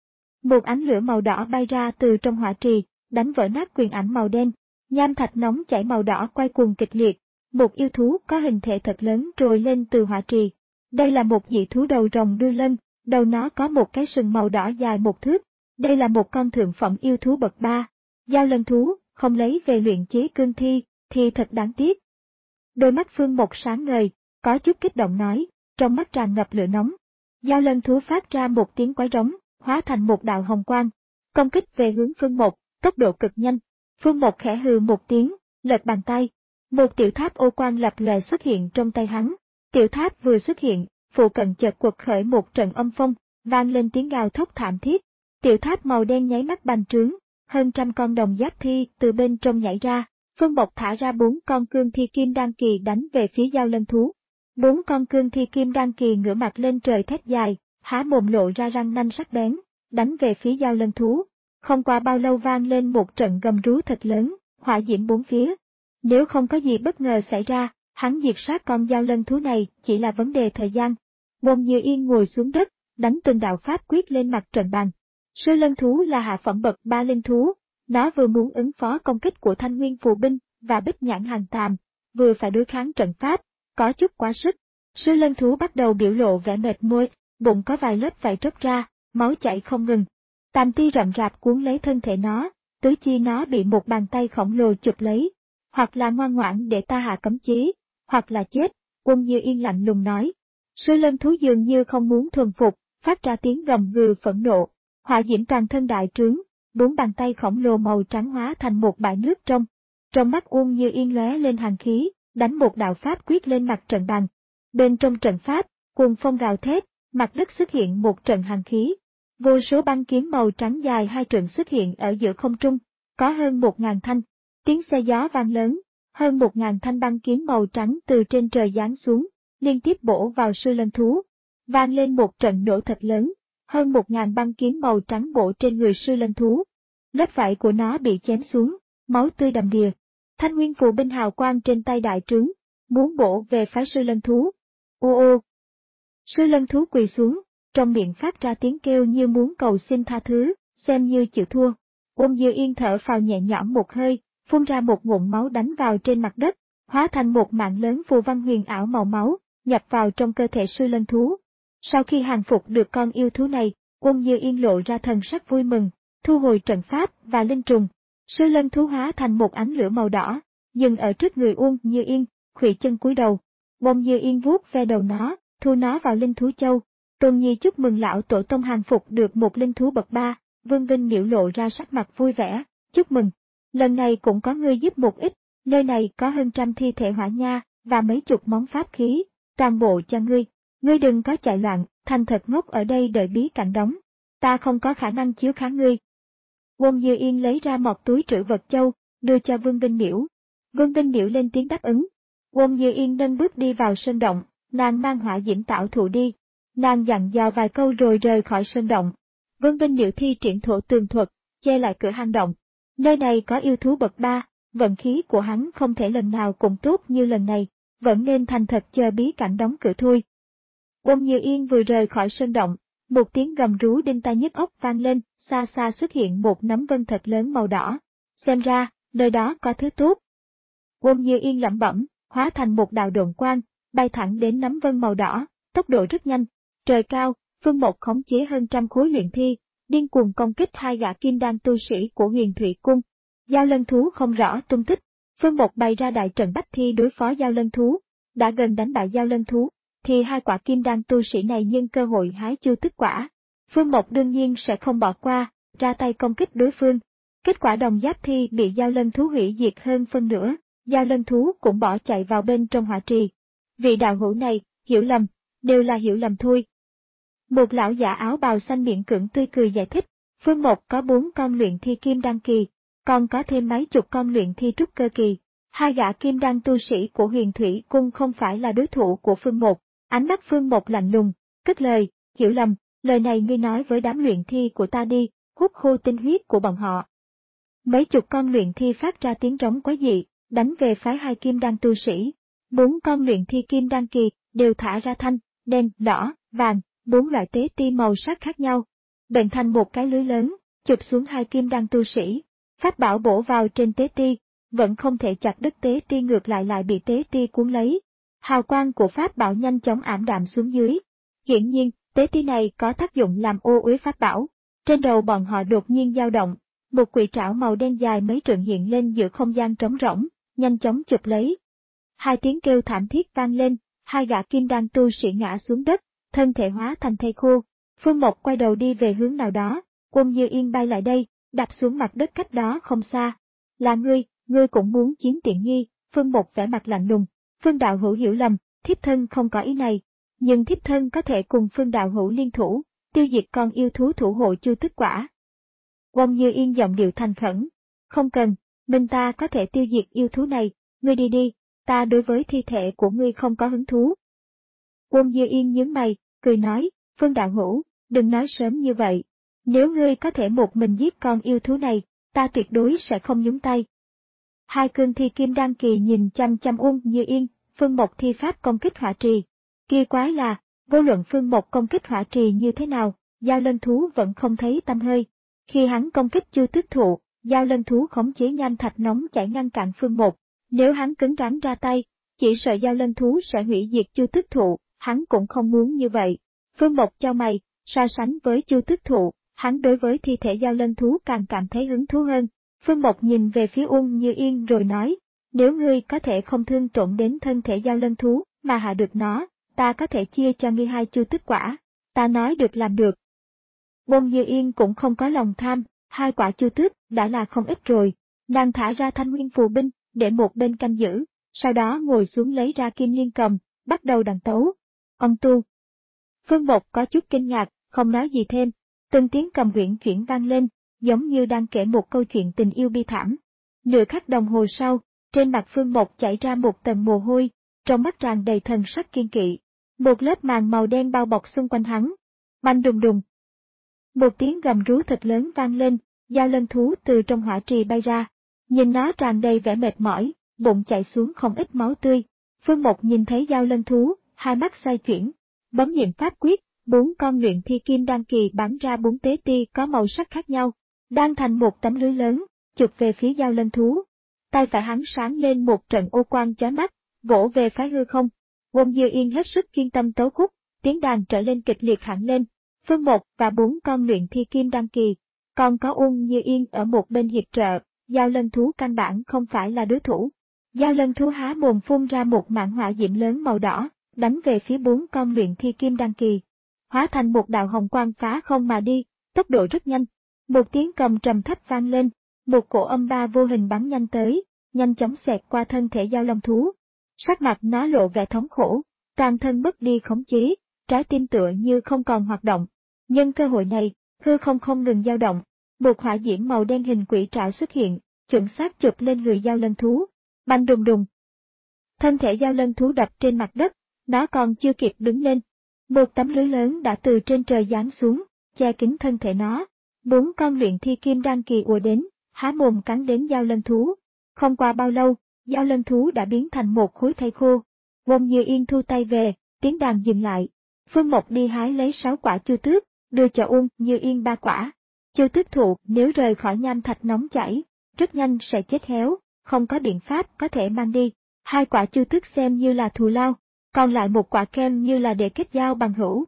A: Một ánh lửa màu đỏ bay ra từ trong hỏa trì, đánh vỡ nát quyền ảnh màu đen. Nham thạch nóng chảy màu đỏ quay cuồng kịch liệt. Một yêu thú có hình thể thật lớn trồi lên từ hỏa trì. Đây là một dị thú đầu rồng đuôi lân, đầu nó có một cái sừng màu đỏ dài một thước. Đây là một con thượng phẩm yêu thú bậc ba. Dao lân thú, không lấy về luyện chế cương thi, thì thật đáng tiếc. Đôi mắt Phương Mộc sáng ngời, có chút kích động nói, trong mắt tràn ngập lửa nóng. Dao lân thú phát ra một tiếng quái rống, hóa thành một đạo hồng quang, công kích về hướng Phương Mộc, tốc độ cực nhanh. Phương Mộc khẽ hừ một tiếng, lật bàn tay. Một tiểu tháp ô quang lập lòe xuất hiện trong tay hắn. Tiểu tháp vừa xuất hiện, phụ cận chợt quật khởi một trận âm phong, vang lên tiếng gào thét thảm thiết. Tiểu tháp màu đen nháy mắt bành trướng, hơn trăm con đồng giáp thi từ bên trong nhảy ra. Phương Mộc thả ra bốn con cương thi kim đan kỳ đánh về phía dao lân thú. Bốn con cương thi kim đan kỳ ngửa mặt lên trời thét dài, há mồm lộ ra răng nanh sắc bén, đánh về phía dao lân thú. Không qua bao lâu vang lên một trận gầm rú thật lớn, hỏa diễm bốn phía. Nếu không có gì bất ngờ xảy ra, hắn diệt sát con dao lân thú này chỉ là vấn đề thời gian. Ngôn Như Yên ngồi xuống đất, đánh từng đạo pháp quyết lên mặt trận bàn. Sư lân thú là hạ phẩm bậc ba linh thú, nó vừa muốn ứng phó công kích của Thanh Nguyên phù binh và Bích Nhãn Hàng Tàm, vừa phải đối kháng trận pháp, có chút quá sức. Sư lân thú bắt đầu biểu lộ vẻ mệt mỏi, bụng có vài lớp vảy tróc ra, máu chảy không ngừng. Tàm ti rậm rạp cuốn lấy thân thể nó, tứ chi nó bị một bàn tay khổng lồ chụp lấy. Hoặc là ngoan ngoãn để ta hạ cấm chế, hoặc là chết, Quân Như Yên lạnh lùng nói. Sư lân thú dường như không muốn thuần phục, phát ra tiếng gầm gừ phẫn nộ, hỏa diễm toàn thân đại trướng, bốn bàn tay khổng lồ màu trắng hóa thành một bãi nước trong. Trong mắt Quân Như Yên lóe lên hàn khí, đánh một đạo pháp quyết lên mặt trận bàn. Bên trong trận pháp, cuồng phong rào thét, mặt đất xuất hiện một trận hàn khí. Vô số băng kiếm màu trắng dài hai trượng xuất hiện ở giữa không trung, có hơn một ngàn thanh. Tiếng xe gió vang lớn, hơn một ngàn thanh băng kiếm màu trắng từ trên trời giáng xuống, liên tiếp bổ vào sư lân thú. Vang lên một trận nổ thật lớn, hơn một ngàn băng kiếm màu trắng bổ trên người sư lân thú. Lớp vảy của nó bị chém xuống, máu tươi đầm đìa. Thanh Nguyên phù binh hào quang trên tay đại trướng, muốn bổ về phái sư lân thú. Ô ô! Sư lân thú quỳ xuống, trong miệng phát ra tiếng kêu như muốn cầu xin tha thứ, xem như chịu thua. Ôn Như Yên thở phào nhẹ nhõm một hơi, phun ra một ngụm máu đánh vào trên mặt đất, hóa thành một mạng lớn phù văn huyền ảo màu máu, nhập vào trong cơ thể sư lân thú. Sau khi hàng phục được con yêu thú này, Ôn Như Yên lộ ra thần sắc vui mừng, thu hồi trận pháp và linh trùng. Sư lân thú hóa thành một ánh lửa màu đỏ, dừng ở trước người Ôn Như Yên, khuỵu chân cúi đầu. Ôn Như Yên vuốt ve đầu nó, thu nó vào linh thú châu. Tôn Nhi chúc mừng lão tổ tông hàng phục được một linh thú bậc ba, Vương Vinh biểu lộ ra sắc mặt vui vẻ, chúc mừng. Lần này cũng có ngươi giúp một ít, nơi này có hơn trăm thi thể hỏa nha, và mấy chục món pháp khí, toàn bộ cho ngươi. Ngươi đừng có chạy loạn, thành thật ngốc ở đây đợi bí cảnh đóng. Ta không có khả năng chiếu kháng ngươi. Ôn Như Yên lấy ra một túi trữ vật châu, đưa cho Vương Vinh Miễu. Vương Vinh Miễu lên tiếng đáp ứng. Ôn Như Yên nâng bước đi vào sơn động, nàng mang hỏa diễm tạo thụ đi. Nàng dặn dò vài câu rồi rời khỏi sơn động. Vương Vinh Miễu thi triển thổ tường thuật, che lại cửa hang động. Nơi này có yêu thú bậc ba, vận khí của hắn không thể lần nào cũng tốt như lần này, vẫn nên thành thật chờ bí cảnh đóng cửa thôi. Ôn Như Yên vừa rời khỏi sơn động, Một tiếng gầm rú đinh tai nhức óc vang lên, xa xa xuất hiện một nắm vân thật lớn màu đỏ. Xem ra, nơi đó có thứ tốt. Wong Như Yên lẩm bẩm, hóa thành một đạo độn quang, bay thẳng đến nắm vân màu đỏ, tốc độ rất nhanh. Trời cao, Phương Mộc khống chế hơn trăm khối luyện thi, điên cuồng công kích hai gã kim đan tu sĩ của Huyền Thủy Cung. Giao Lân thú không rõ tung tích, Phương Mộc bày ra đại trận bách thi đối phó Giao Lân thú. Đã gần đánh bại Giao Lân thú, thì hai quả kim đan tu sĩ này nhân cơ hội hái chu tức quả. Phương Mộc đương nhiên sẽ không bỏ qua, ra tay công kích đối phương. Kết quả đồng giáp thi bị Giao Lân thú hủy diệt hơn phân nửa, Giao Lân thú cũng bỏ chạy vào bên trong hỏa trì. Vị đạo hữu này, hiểu lầm, đều là hiểu lầm thôi. Một lão giả áo bào xanh miệng cưỡng tươi cười giải thích, Phương Mộc có bốn con luyện thi kim đan kỳ, còn có thêm mấy chục con luyện thi trúc cơ kỳ. Hai gã kim đan tu sĩ của Huyền Thủy Cung không phải là đối thủ của Phương Mộc. Ánh mắt Phương Mộc lạnh lùng, cất lời, hiểu lầm, lời này ngươi nói với đám luyện thi của ta đi, hút khô tinh huyết của bọn họ. Mấy chục con luyện thi phát ra tiếng rống quái dị, đánh về phái hai kim đan tu sĩ. Bốn con luyện thi kim đan kỳ đều thả ra thanh, đen, đỏ, vàng, bốn loại tế ti màu sắc khác nhau, bệnh thành một cái lưới lớn, chụp xuống hai kim đan tu sĩ. Pháp bảo bổ vào trên tế ti, vẫn không thể chặt đứt tế ti, ngược lại lại bị tế ti cuốn lấy. Hào quang của pháp bảo nhanh chóng ảm đạm xuống dưới. Hiển nhiên, tế ti này có tác dụng làm ô uế pháp bảo. Trên đầu bọn họ đột nhiên dao động, một quỷ trảo màu đen dài mấy trượng hiện lên giữa không gian trống rỗng, nhanh chóng chụp lấy. Hai tiếng kêu thảm thiết vang lên, hai gã kim đan tu sĩ ngã xuống đất, thân thể hóa thành thây khô. Phương Mộc quay đầu đi về hướng nào đó, Wong Như Yên bay lại đây, đạp xuống mặt đất cách đó không xa. Là ngươi, ngươi cũng muốn chiếm tiện nghi? Phương Mộc vẻ mặt lạnh lùng. Phương đạo hữu hiểu lầm, thiếp thân không có ý này, nhưng thiếp thân có thể cùng Phương đạo hữu liên thủ, tiêu diệt con yêu thú thủ hộ chu tức quả. Wong Như Yên giọng điệu thành khẩn, không cần, mình ta có thể tiêu diệt yêu thú này, ngươi đi đi, ta đối với thi thể của ngươi không có hứng thú. Wong Như Yên nhướng mày, cười nói, Phương đạo hữu, đừng nói sớm như vậy, nếu ngươi có thể một mình giết con yêu thú này, ta tuyệt đối sẽ không nhúng tay. Hai cương thi kim đan kỳ nhìn chăm chăm Wong Như Yên, Phương Mộc thi pháp công kích hỏa trì. Kỳ quái là, vô luận Phương Mộc công kích hỏa trì như thế nào, Giao Lân thú vẫn không thấy tăm hơi. Khi hắn công kích Chu Tước thụ, Giao Lân thú khống chế nham thạch nóng chảy ngăn cản Phương Mộc. Nếu hắn cứng rắn ra tay, chỉ sợ Giao Lân thú sẽ hủy diệt Chu Tước thụ, hắn cũng không muốn như vậy. Phương Mộc chau mày, so sánh với Chu Tước thụ, hắn đối với thi thể Giao Lân thú càng cảm thấy hứng thú hơn. Phương Mộc nhìn về phía Wong Như Yên rồi nói, nếu ngươi có thể không thương tổn đến thân thể Giao Lân thú, mà hạ được nó, ta có thể chia cho ngươi hai chu tức quả. Ta nói được làm được. Wong Như Yên cũng không có lòng tham, hai quả chu tước đã là không ít rồi. Nàng thả ra thanh nguyên phù binh, để một bên canh giữ, sau đó ngồi xuống lấy ra kim liên cầm, bắt đầu đàn tấu. Ông tu. Phương Mộc có chút kinh ngạc, không nói gì thêm. Từng tiếng cầm uyển chuyển vang lên, giống như đang kể một câu chuyện tình yêu bi thảm. Nửa khắc đồng hồ sau, trên mặt Phương Mộc chảy ra một tầng mồ hôi, trong mắt tràn đầy thần sắc kiên kỵ. Một lớp màn màu đen bao bọc xung quanh hắn. Banh đùng đùng. Một tiếng gầm rú thật lớn vang lên, Giao Lân thú từ trong hỏa trì bay ra. Nhìn nó tràn đầy vẻ mệt mỏi, bụng chảy xuống không ít máu tươi. Phương Mộc nhìn thấy Giao Lân thú, hai mắt xoay chuyển, bấm niệm pháp quyết, bốn con luyện thi kim đan kỳ bắn ra bốn tế ti có màu sắc khác nhau, đang thành một tấm lưới lớn, chụp về phía Giao Lân thú. Tay phải hắn sáng lên một trận ô quang chói mắt, vỗ về phái hư không. Wong Như Yên hết sức chuyên tâm tấu khúc, tiếng đàn trở lên kịch liệt hẳn lên. Phương Mộc và bốn con luyện thi kim đan kỳ, còn có Wong Như Yên ở một bên hiệp trợ, Giao Lân thú căn bản không phải là đối thủ. Giao Lân thú há mồm phun ra một mảng hỏa diễm lớn màu đỏ, đánh về phía bốn con luyện thi kim đan kỳ, hóa thành một đạo hồng quang phá không mà đi, tốc độ rất nhanh. Một tiếng cầm trầm thấp vang lên, một cổ âm ba vô hình bắn nhanh tới, nhanh chóng xẹt qua thân thể Giao Long thú. Sắc mặt nó lộ vẻ thống khổ, toàn thân mất đi khống chế, trái tim tựa như không còn hoạt động. Nhân cơ hội này, hư không không ngừng dao động, một hỏa diễm màu đen hình quỷ trảo xuất hiện, chuẩn xác chụp lên người Giao Lân thú. Banh đùng đùng. Thân thể Giao Lân thú đập trên mặt đất, nó còn chưa kịp đứng lên. Một tấm lưới lớn đã từ trên trời giáng xuống, che kín thân thể nó. Bốn con luyện thi kim đan kỳ ùa đến, há mồm cắn đến Giao Lân thú. Không qua bao lâu, Giao Lân thú đã biến thành một khối thây khô. Wong Như Yên thu tay về, tiếng đàn dừng lại. Phương Mộc đi hái lấy sáu quả chu tước, đưa cho Uông Như Yên ba quả. Chu Tước thụ nếu rời khỏi nham thạch nóng chảy, rất nhanh sẽ chết héo, không có biện pháp có thể mang đi. Hai quả Chu Tước xem như là thù lao, còn lại một quả kem như là để kết giao bằng hữu.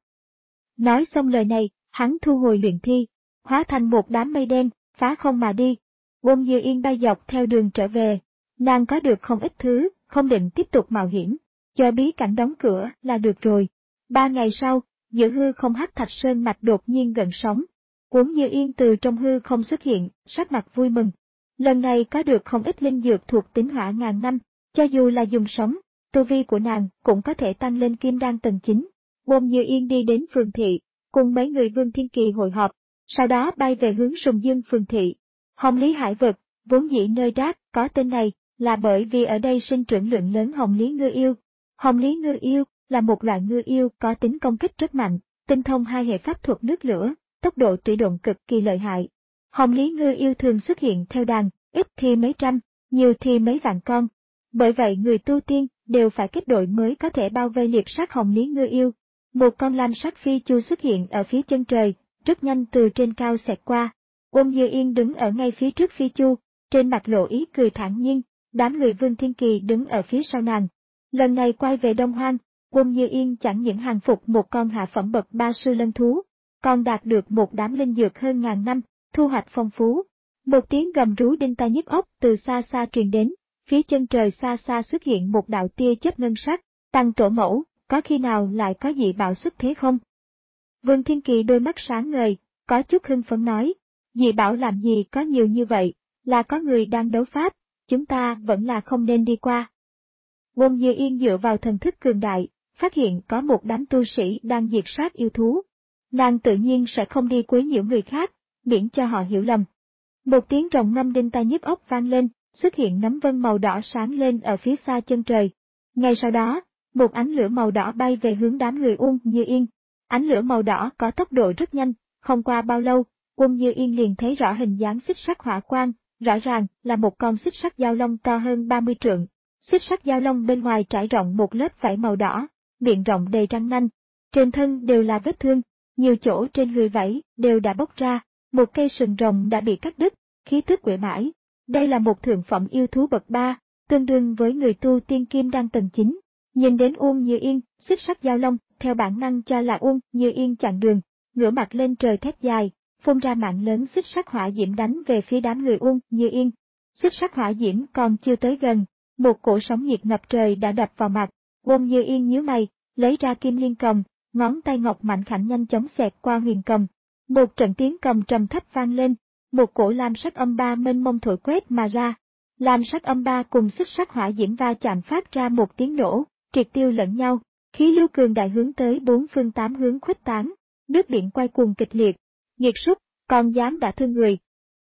A: Nói xong lời này, hắn thu hồi luyện thi, hóa thành một đám mây đen, phá không mà đi. Uông Như Yên bay dọc theo đường trở về, nàng có được không ít thứ, không định tiếp tục mạo hiểm, chờ bí cảnh đóng cửa là được rồi. Ba ngày sau, giữa hư không hắc thạch sơn mạch đột nhiên gần sóng. Uông Như Yên từ trong hư không xuất hiện, sắc mặt vui mừng. Lần này có được không ít linh dược thuộc tính hỏa ngàn năm, cho dù là dùng sống, tu vi của nàng cũng có thể tăng lên kim đan tầng chín. Uông Như Yên đi đến phường thị, cùng mấy người Vương Thiên Kỳ hội họp, sau đó bay về hướng Sùng Dương phường thị. Hồng Lý Hải vực, vốn dĩ nơi rác có tên này, là bởi vì ở đây sinh trưởng lượng lớn Hồng Lý ngư yêu. Hồng Lý ngư yêu là một loại ngư yêu có tính công kích rất mạnh, tinh thông hai hệ pháp thuật nước lửa, tốc độ thủy độn cực kỳ lợi hại. Hồng Lý ngư yêu thường xuất hiện theo đàn, ít thì mấy trăm, nhiều thì mấy vạn con. Bởi vậy người tu tiên đều phải kết đội mới có thể bao vây liệp sát Hồng Lý ngư yêu. Một con lam sắc phi chu xuất hiện ở phía chân trời, rất nhanh từ trên cao xẹt qua. Uông Như Yên đứng ở ngay phía trước phi chu, trên mặt lộ ý cười thản nhiên, đám người Vương Thiên Kỳ đứng ở phía sau nàng. Lần này quay về Đông Hoang, Uông Như Yên chẳng những hàng phục một con hạ phẩm bậc ba sư lân thú, còn đạt được một đám linh dược hơn ngàn năm, thu hoạch phong phú. Một tiếng gầm rú đinh tai nhức óc từ xa xa truyền đến, phía chân trời xa xa xuất hiện một đạo tia chớp ngân sắc, Tăng tổ mẫu, có khi nào lại có dị bảo xuất thế không? Vương Thiên Kỳ đôi mắt sáng ngời, có chút hưng phấn nói, dị bảo làm gì có nhiều như vậy, là có người đang đấu pháp, chúng ta vẫn là không nên đi qua. Uông Như Yên dựa vào thần thức cường đại, phát hiện có một đám tu sĩ đang diệt sát yêu thú. Nàng tự nhiên sẽ không đi quấy nhiễu người khác, miễn cho họ hiểu lầm. Một tiếng rồng ngâm đinh tai nhức óc vang lên, xuất hiện nấm vân màu đỏ sáng lên ở phía xa chân trời. Ngay sau đó, một ánh lửa màu đỏ bay về hướng đám người Uông Như Yên. Ánh lửa màu đỏ có tốc độ rất nhanh, không qua bao lâu, Uông Như Yên liền thấy rõ hình dáng xích sắc hỏa quang, rõ ràng là một con xích sắc giao long to hơn ba mươi trượng. Xích sắc giao long bên ngoài trải rộng một lớp vảy màu đỏ, miệng rộng đầy răng nanh, trên thân đều là vết thương, nhiều chỗ trên người vảy đều đã bốc ra, một cây sừng rồng đã bị cắt đứt, khí tức uể mãi. Đây là một thượng phẩm yêu thú bậc ba, tương đương với người tu tiên kim đan tầng chín. Nhìn đến Uông Như Yên, xích sắc giao long, theo bản năng cho là Uông Như Yên chặn đường, ngửa mặt lên trời thét dài, phun ra mạng lớn xích sắc hỏa diễm đánh về phía đám người Uông Như Yên. Xích sắc hỏa diễm còn chưa tới gần, một cổ sóng nhiệt ngập trời đã đập vào mặt. Uông Như Yên nhíu mày, lấy ra kim liên cầm, ngón tay ngọc mạnh khảnh nhanh chóng xẹt qua huyền cầm. Một trận tiếng cầm trầm thấp vang lên, một cổ lam sắc âm ba mênh mông thổi quét mà ra. Lam sắc âm ba cùng xích sắc hỏa diễm va chạm phát ra một tiếng nổ, triệt tiêu lẫn nhau, khí lưu cường đại hướng tới bốn phương tám hướng khuếch tán, nước biển quay cuồng kịch liệt. Nghiệt súc, còn dám đả thương người.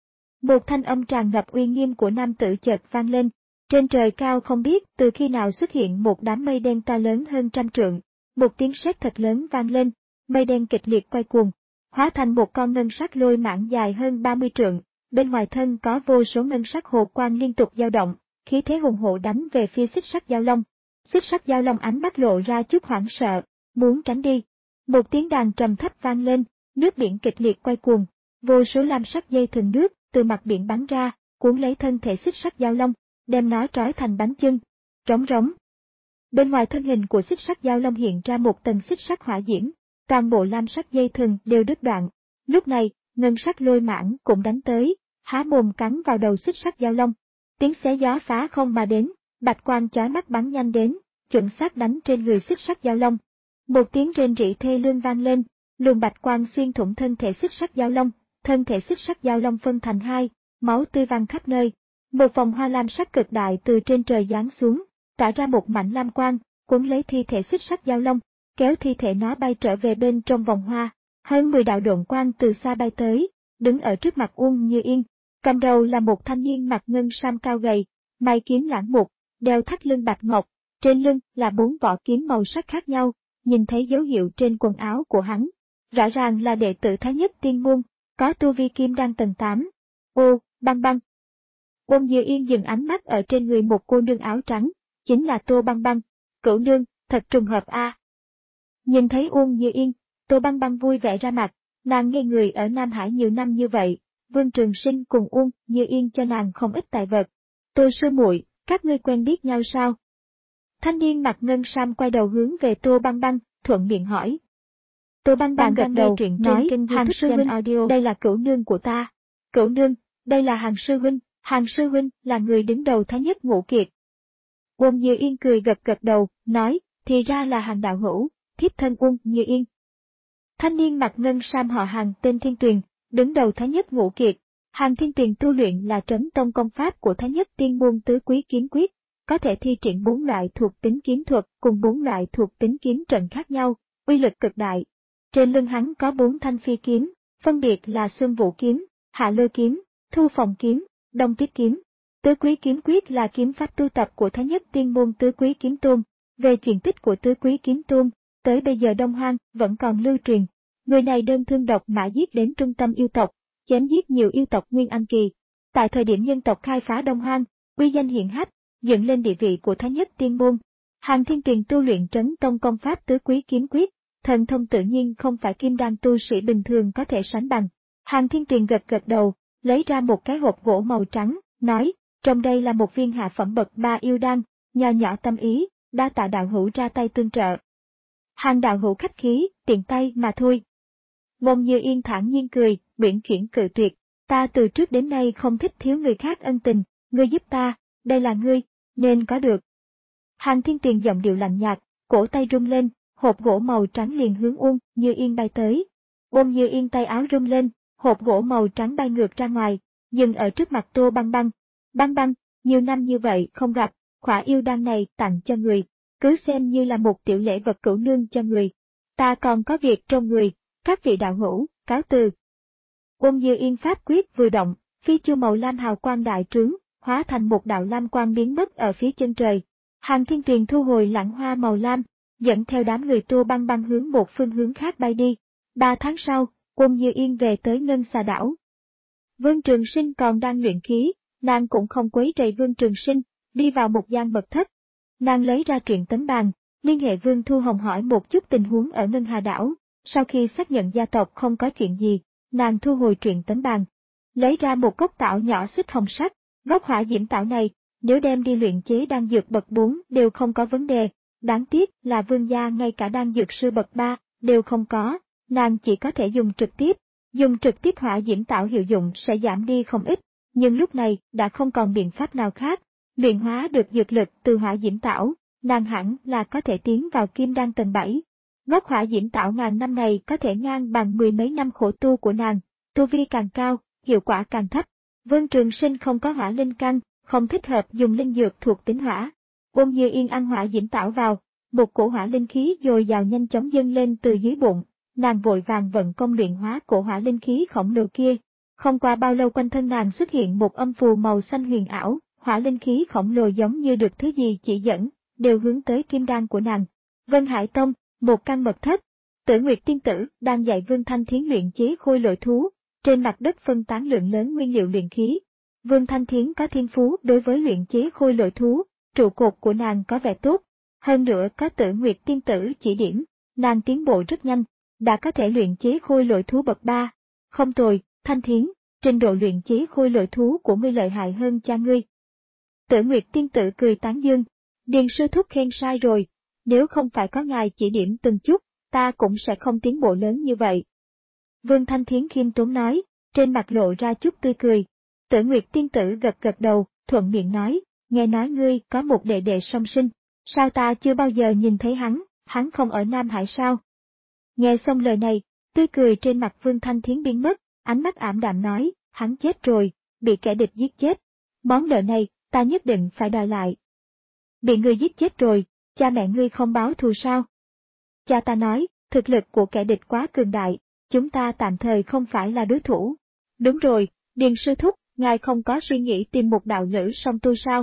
A: Một thanh âm tràn ngập uy nghiêm của nam tử chợt vang lên. Trên trời cao không biết từ khi nào xuất hiện một đám mây đen to lớn hơn trăm trượng, một tiếng sét thật lớn vang lên, mây đen kịch liệt quay cuồng, hóa thành một con ngân sắc lôi mãng dài hơn ba mươi trượng, bên ngoài thân có vô số ngân sắc hồ quang liên tục dao động, khí thế hùng hổ đánh về phía xích sắc giao long. Xích sắc giao long ánh mắt lộ ra chút hoảng sợ, muốn tránh đi. Một tiếng đàn trầm thấp vang lên, nước biển kịch liệt quay cuồng, vô số lam sắc dây thừng nước từ mặt biển bắn ra, cuốn lấy thân thể xích sắc giao long, đem nó trói thành bánh chưng. Trống rống. Bên ngoài thân hình của xích sắc giao long hiện ra một tầng xích sắc hỏa diễm, toàn bộ lam sắc dây thừng đều đứt đoạn. Lúc này, ngân sắc lôi mãng cũng đánh tới, há mồm cắn vào đầu xích sắc giao long. Tiếng xé gió phá không mà đến, bạch quang chói mắt bắn nhanh đến, chuẩn xác đánh trên người xích sắc giao long. Một tiếng rên rỉ thê lương vang lên, luồng bạch quang xuyên thủng thân thể xích sắc giao long, thân thể xích sắc giao long phân thành hai, máu tươi văng khắp nơi. Một vòng hoa lam sắc cực đại từ trên trời giáng xuống, tỏa ra một mảnh lam quang, cuốn lấy thi thể xích sắc giao long, kéo thi thể nó bay trở về bên trong vòng hoa. Hơn mười đạo độn quang từ xa bay tới, đứng ở trước mặt Uông Như Yên. Cầm đầu là một thanh niên mặc ngân sam cao gầy, mày kiếm lãng mục, đeo thắt lưng bạch ngọc, trên lưng là bốn vỏ kiếm màu sắc khác nhau, nhìn thấy dấu hiệu trên quần áo của hắn. Rõ ràng là đệ tử Thái Nhất Tiên Môn, có tu vi kim đan tầng tám. Ô, Băng Băng. Uông Như Yên dừng ánh mắt ở trên người một cô nương áo trắng, chính là Tô Băng Băng. Cửu nương, thật trùng hợp a. À. Nhìn thấy Uông Như Yên, Tô Băng Băng vui vẻ ra mặt, Nàng ngây người ở Nam Hải nhiều năm như vậy, Vương Trường Sinh cùng Uông Như Yên cho nàng không ít tài vật. Tô sư muội, các ngươi quen biết nhau sao? Thanh niên mặc ngân sam quay đầu hướng về Tô Băng Băng, thuận miệng hỏi. Tô Băng Băng gật đầu, truyện nói, Hàng sư huynh, đây là cửu nương của ta. Cửu nương, đây là Hàng sư huynh, Hàng sư huynh là người đứng đầu Thái Nhất Ngũ Kiệt. Uông Như Yên cười gật gật đầu, nói, thì ra là Hàng đạo hữu, thiếp thân Uông Như Yên. Thanh niên mặc ngân sam họ Hàng tên Thiên Tuyền, đứng đầu Thái Nhất Ngũ Kiệt. Hàng Thiên Tuyền tu luyện là trấn tông công pháp của Thái Nhất Tiên môn tứ quý kiếm quyết, có thể thi triển bốn loại thuộc tính kiếm thuật cùng bốn loại thuộc tính kiếm trận khác nhau, uy lực cực đại. Trên lưng hắn có bốn thanh phi kiếm, phân biệt là Xương Vũ kiếm, Hạ Lôi kiếm, Thu Phòng kiếm, Đông Tuyết kiếm. Tứ quý kiếm quyết là kiếm pháp tu tập của Thái Nhất Tiên môn tứ quý kiếm tôn. Về truyền tích của tứ quý kiếm tôn, tới bây giờ Đông Hoang vẫn còn lưu truyền. Người này đơn thương độc mã giết đến trung tâm yêu tộc, chém giết nhiều yêu tộc Nguyên Anh kỳ. Tại thời điểm nhân tộc khai phá Đông Hoang, uy danh hiển hách, dựng lên địa vị của Thái Nhất Tiên môn. Hàng Thiên Tuyền tu luyện trấn tông công pháp tứ quý kiếm quyết, thần thông tự nhiên không phải kim đan tu sĩ bình thường có thể sánh bằng. Hàng Thiên Tuyền gật gật đầu, lấy ra một cái hộp gỗ màu trắng, nói, trong đây là một viên hạ phẩm bậc ba yêu đan, nho nhỏ tâm ý, đa tạ đạo hữu ra tay tương trợ. Hàng đạo hữu khách khí, tiện tay mà thôi. Mông Như Yên thản nhiên cười, uyển chuyển cự tuyệt, ta từ trước đến nay không thích thiếu người khác ân tình, ngươi giúp ta, đây là ngươi, nên có được. Hàng Thiên Tuyền giọng điệu lạnh nhạt, cổ tay rung lên, hộp gỗ màu trắng liền hướng Uông Như Yên bay tới. Uông Như Yên tay áo rung lên, hộp gỗ màu trắng bay ngược ra ngoài, dừng ở trước mặt Tô Băng Băng. Băng Băng, nhiều năm như vậy không gặp, khỏa yêu đan này tặng cho người, cứ xem như là một tiểu lễ vật cửu nương cho người. Ta còn có việc trong người, các vị đạo hữu, cáo từ. Uông Như Yên pháp quyết vừa động, phi chu màu lam hào quang đại trướng, hóa thành một đạo lam quang biến mất ở phía chân trời. Hàng Thiên Tuyền thu hồi lãng hoa màu lam, dẫn theo đám người Tô Băng Băng hướng một phương hướng khác bay đi. Ba tháng sau, Uông Như Yên về tới Ngân Xà đảo. Vương Trường Sinh còn đang luyện khí, nàng cũng không quấy rầy Vương Trường Sinh, đi vào một gian mật thất. Nàng lấy ra truyện tấm bàn, liên hệ Vương Thu Hồng hỏi một chút tình huống ở Ngân Hà đảo. Sau khi xác nhận gia tộc không có chuyện gì, nàng thu hồi truyện tấm bàn, lấy ra một gốc tảo nhỏ xích hồng sắc. Gốc hỏa diễm tảo này, nếu đem đi luyện chế đan dược bậc bốn đều không có vấn đề. Đáng tiếc là vương gia ngay cả đan dược sư bậc ba đều không có, nàng chỉ có thể dùng trực tiếp. Dùng trực tiếp hỏa diễm tảo hiệu dụng sẽ giảm đi không ít, nhưng lúc này đã không còn biện pháp nào khác. Luyện hóa được dược lực từ hỏa diễm tảo, nàng hẳn là có thể tiến vào kim đan tầng bảy. Gốc hỏa diễm tảo ngàn năm này có thể ngang bằng mười mấy năm khổ tu của nàng, tu vi càng cao, hiệu quả càng thấp. Vương Trường Sinh không có hỏa linh căn, không thích hợp dùng linh dược thuộc tính hỏa. Uông Như Yên ăn hỏa diễm tảo vào, một cổ hỏa linh khí dồi dào nhanh chóng dâng lên từ dưới bụng, nàng vội vàng vận công luyện hóa cổ hỏa linh khí khổng lồ kia. Không qua bao lâu quanh thân nàng xuất hiện một âm phù màu xanh huyền ảo, hỏa linh khí khổng lồ giống như được thứ gì chỉ dẫn, đều hướng tới kim đan của nàng. Vân Hải Tông, một căn mật thất. Tử Nguyệt tiên tử đang dạy Vương Thanh Thiến luyện chế khôi lỗi thú, trên mặt đất phân tán lượng lớn nguyên liệu luyện khí. Vương Thanh Thiến có thiên phú đối với luyện chế khôi lỗi thú, trụ cột của nàng có vẻ tốt, hơn nữa có Tử Nguyệt tiên tử chỉ điểm, nàng tiến bộ rất nhanh, đã có thể luyện chế khôi lỗi thú bậc ba. Không tồi, Thanh Thiến, trình độ luyện chế khôi lỗi thú của ngươi lợi hại hơn cha ngươi. Tử Nguyệt tiên tử cười tán dương, Điền sư thúc khen sai rồi, nếu không phải có ngài chỉ điểm từng chút, ta cũng sẽ không tiến bộ lớn như vậy. Vương Thanh Thiến khiêm tốn nói, trên mặt lộ ra chút tươi cười. Tử Nguyệt tiên tử gật gật đầu, thuận miệng nói, nghe nói ngươi có một đệ đệ song sinh, sao ta chưa bao giờ nhìn thấy hắn, hắn không ở Nam Hải sao? Nghe xong lời này, tươi cười trên mặt Vương Thanh Thiến biến mất, ánh mắt ảm đạm nói, hắn chết rồi, bị kẻ địch giết chết. Món nợ này, ta nhất định phải đòi lại. Bị người giết chết rồi, cha mẹ ngươi không báo thù sao? Cha ta nói, thực lực của kẻ địch quá cường đại, chúng ta tạm thời không phải là đối thủ. Đúng rồi, Điền sư thúc, ngài không có suy nghĩ tìm một đạo lữ song tu sao?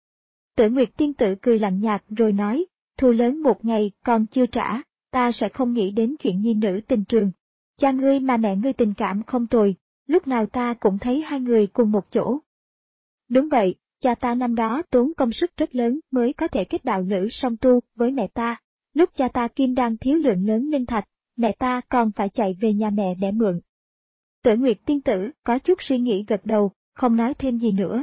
A: Tử Nguyệt tiên tử cười lạnh nhạt rồi nói, thù lớn một ngày còn chưa trả, ta sẽ không nghĩ đến chuyện nhi nữ tình trường. Cha ngươi mà mẹ ngươi tình cảm không tồi, lúc nào ta cũng thấy hai người cùng một chỗ. Đúng vậy, cha ta năm đó tốn công sức rất lớn mới có thể kết đạo lữ song tu với mẹ ta. Lúc cha ta kim đan thiếu lượng lớn linh thạch, mẹ ta còn phải chạy về nhà mẹ để mượn. Tử Nguyệt tiên tử có chút suy nghĩ gật đầu, không nói thêm gì nữa.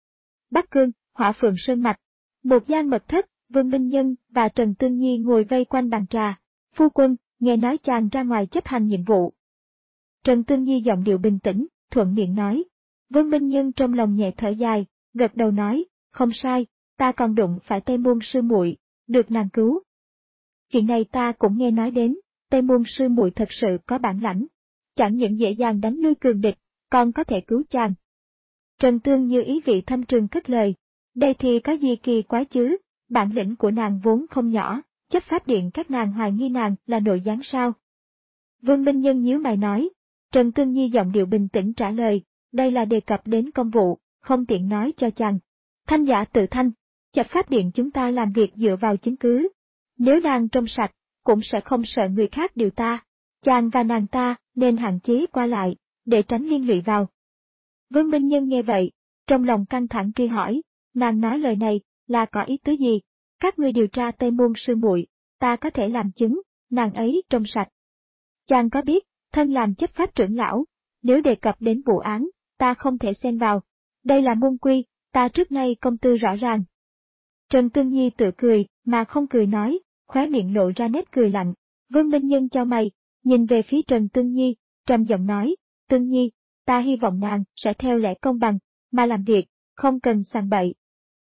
A: Bắc Cương, Hỏa Phượng Sơn Mạch. Một gian mật thất, Vương Minh Nhân và Trần Tương Nhi ngồi vây quanh bàn trà. Phu quân, nghe nói chàng ra ngoài chấp hành nhiệm vụ. Trần Tương Nhi giọng điệu bình tĩnh, thuận miệng nói. Vương Minh Nhân trong lòng nhẹ thở dài, gật đầu nói, không sai, ta còn đụng phải Tây Môn sư muội, được nàng cứu. Chuyện này ta cũng nghe nói đến, Tây Môn sư muội thật sự có bản lãnh, chẳng những dễ dàng đánh lui cường địch, còn có thể cứu chàng. Trần Tương như ý vị thâm trường cất lời, đây thì có gì kỳ quái chứ, bản lĩnh của nàng vốn không nhỏ, chấp pháp điện các nàng hoài nghi nàng là nội gián sao. Vương Minh Nhân nhíu mày nói, Trần Tương Nhi giọng điệu bình tĩnh trả lời, đây là đề cập đến công vụ, không tiện nói cho chàng. Thanh giả tự thanh, chấp pháp điện chúng ta làm việc dựa vào chứng cứ. Nếu nàng trong sạch, cũng sẽ không sợ người khác điều ta. Chàng và nàng ta nên hạn chế qua lại, để tránh liên lụy vào. Vương Minh Nhân nghe vậy, trong lòng căng thẳng truy hỏi, nàng nói lời này là có ý tứ gì? Các ngươi điều tra Tây Môn sư muội, ta có thể làm chứng, nàng ấy trong sạch. Chàng có biết, thân làm chấp pháp trưởng lão, nếu đề cập đến vụ án, ta không thể xen vào. Đây là môn quy, ta trước nay công tư rõ ràng. Trần Tương Nhi tự cười, mà không cười nói, khóe miệng lộ ra nét cười lạnh. Vương Minh Nhân chau mày, nhìn về phía Trần Tương Nhi, trầm giọng nói, Tương Nhi, ta hy vọng nàng sẽ theo lẽ công bằng, mà làm việc, không cần sàng bậy.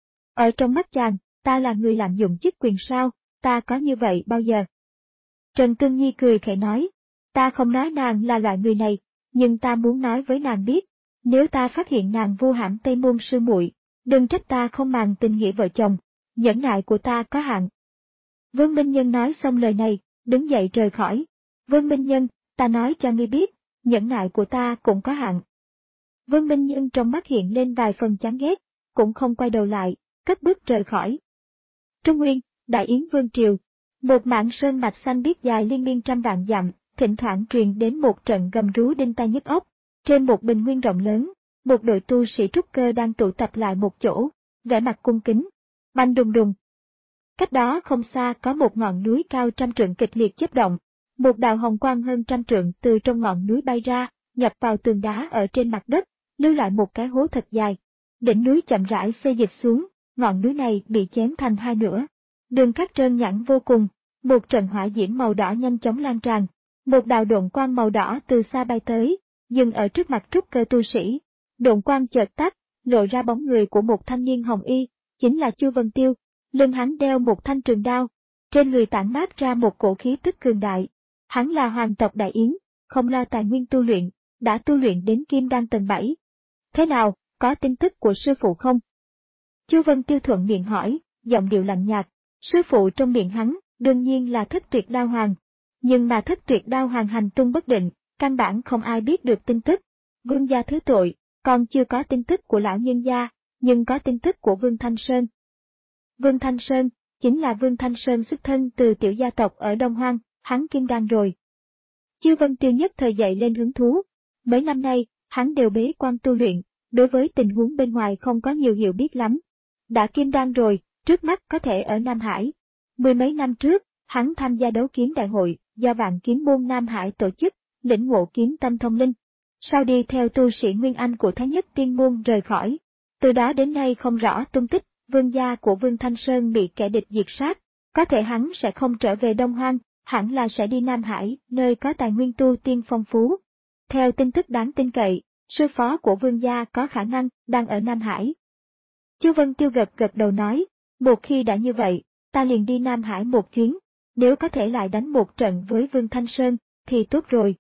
A: Ở trong mắt chàng, ta là người lạm dụng chức quyền sao, ta có như vậy bao giờ? Trần Tương Nhi cười khẽ nói, ta không nói nàng là loại người này, nhưng ta muốn nói với nàng biết, nếu ta phát hiện nàng vu hãm Tây Môn sư muội, đừng trách ta không màng tình nghĩa vợ chồng, nhẫn nại của ta có hạn. Vương Minh Nhân nói xong lời này, đứng dậy rời khỏi. Vương Minh Nhân, ta nói cho ngươi biết, nhẫn nại của ta cũng có hạn. Vương Minh Nhân trong mắt hiện lên vài phần chán ghét, cũng không quay đầu lại, cất bước rời khỏi. Trung Nguyên, Đại Yến Vương Triều, một mảng sơn mạch xanh biếc dài liên miên trăm vạn dặm, thỉnh thoảng truyền đến một trận gầm rú đinh tai nhức óc. Trên một bình nguyên rộng lớn, một đội tu sĩ trúc cơ đang tụ tập lại một chỗ, vẻ mặt cung kính. Bành đùng đùng. Cách đó không xa có một ngọn núi cao trăm trượng kịch liệt chớp động, một đạo hồng quang hơn trăm trượng từ trong ngọn núi bay ra, nhập vào tường đá ở trên mặt đất, lưu lại một cái hố thật dài. Đỉnh núi chậm rãi xê dịch xuống, ngọn núi này bị chém thành hai nửa. Đường cát trơn nhẵn vô cùng, một trận hỏa diễm màu đỏ nhanh chóng lan tràn, một đạo độn quang màu đỏ từ xa bay tới, dừng ở trước mặt trúc cơ tu sĩ. Độn quang chợt tắt, lộ ra bóng người của một thanh niên hồng y, chính là Chu Vân Tiêu. Lưng hắn đeo một thanh trường đao, trên người tản mát ra một cổ khí tức cường đại. Hắn là hoàng tộc Đại Yến, không lo tài nguyên tu luyện, đã tu luyện đến kim đan tầng bảy. Thế nào, có tin tức của sư phụ không? Chu Vân Tiêu thuận miệng hỏi, giọng điệu lạnh nhạt. Sư phụ trong miệng hắn, đương nhiên là Thất Tuyệt Đao Hoàng. Nhưng mà Thất Tuyệt Đao Hoàng hành tung bất định, căn bản không ai biết được tin tức. Vương gia thứ tội, còn chưa có tin tức của lão nhân gia, nhưng có tin tức của Vương Thanh Sơn. Vương Thanh Sơn, chính là Vương Thanh Sơn xuất thân từ tiểu gia tộc ở Đông Hoang, hắn kim đan rồi. Chu Vân Tiêu nhất thời dậy lên hứng thú. Mấy năm nay, hắn đều bế quan tu luyện, đối với tình huống bên ngoài không có nhiều hiểu biết lắm. Đã kim đan rồi, trước mắt có thể ở Nam Hải. Mười mấy năm trước, hắn tham gia đấu kiếm đại hội, do Vạn Kiếm môn Nam Hải tổ chức, lĩnh ngộ kiếm tâm thông linh. Sau đi theo tu sĩ Nguyên Anh của Thái Nhất Tiên môn rời khỏi. Từ đó đến nay không rõ tung tích. Vương gia của Vương Thanh Sơn bị kẻ địch diệt sát, có thể hắn sẽ không trở về Đông Hoang, hẳn là sẽ đi Nam Hải, nơi có tài nguyên tu tiên phong phú. Theo tin tức đáng tin cậy, sư phó của Vương gia có khả năng đang ở Nam Hải. Chu Vân Tiêu gật gật đầu nói, một khi đã như vậy, ta liền đi Nam Hải một chuyến, nếu có thể lại đánh một trận với Vương Thanh Sơn, thì tốt rồi.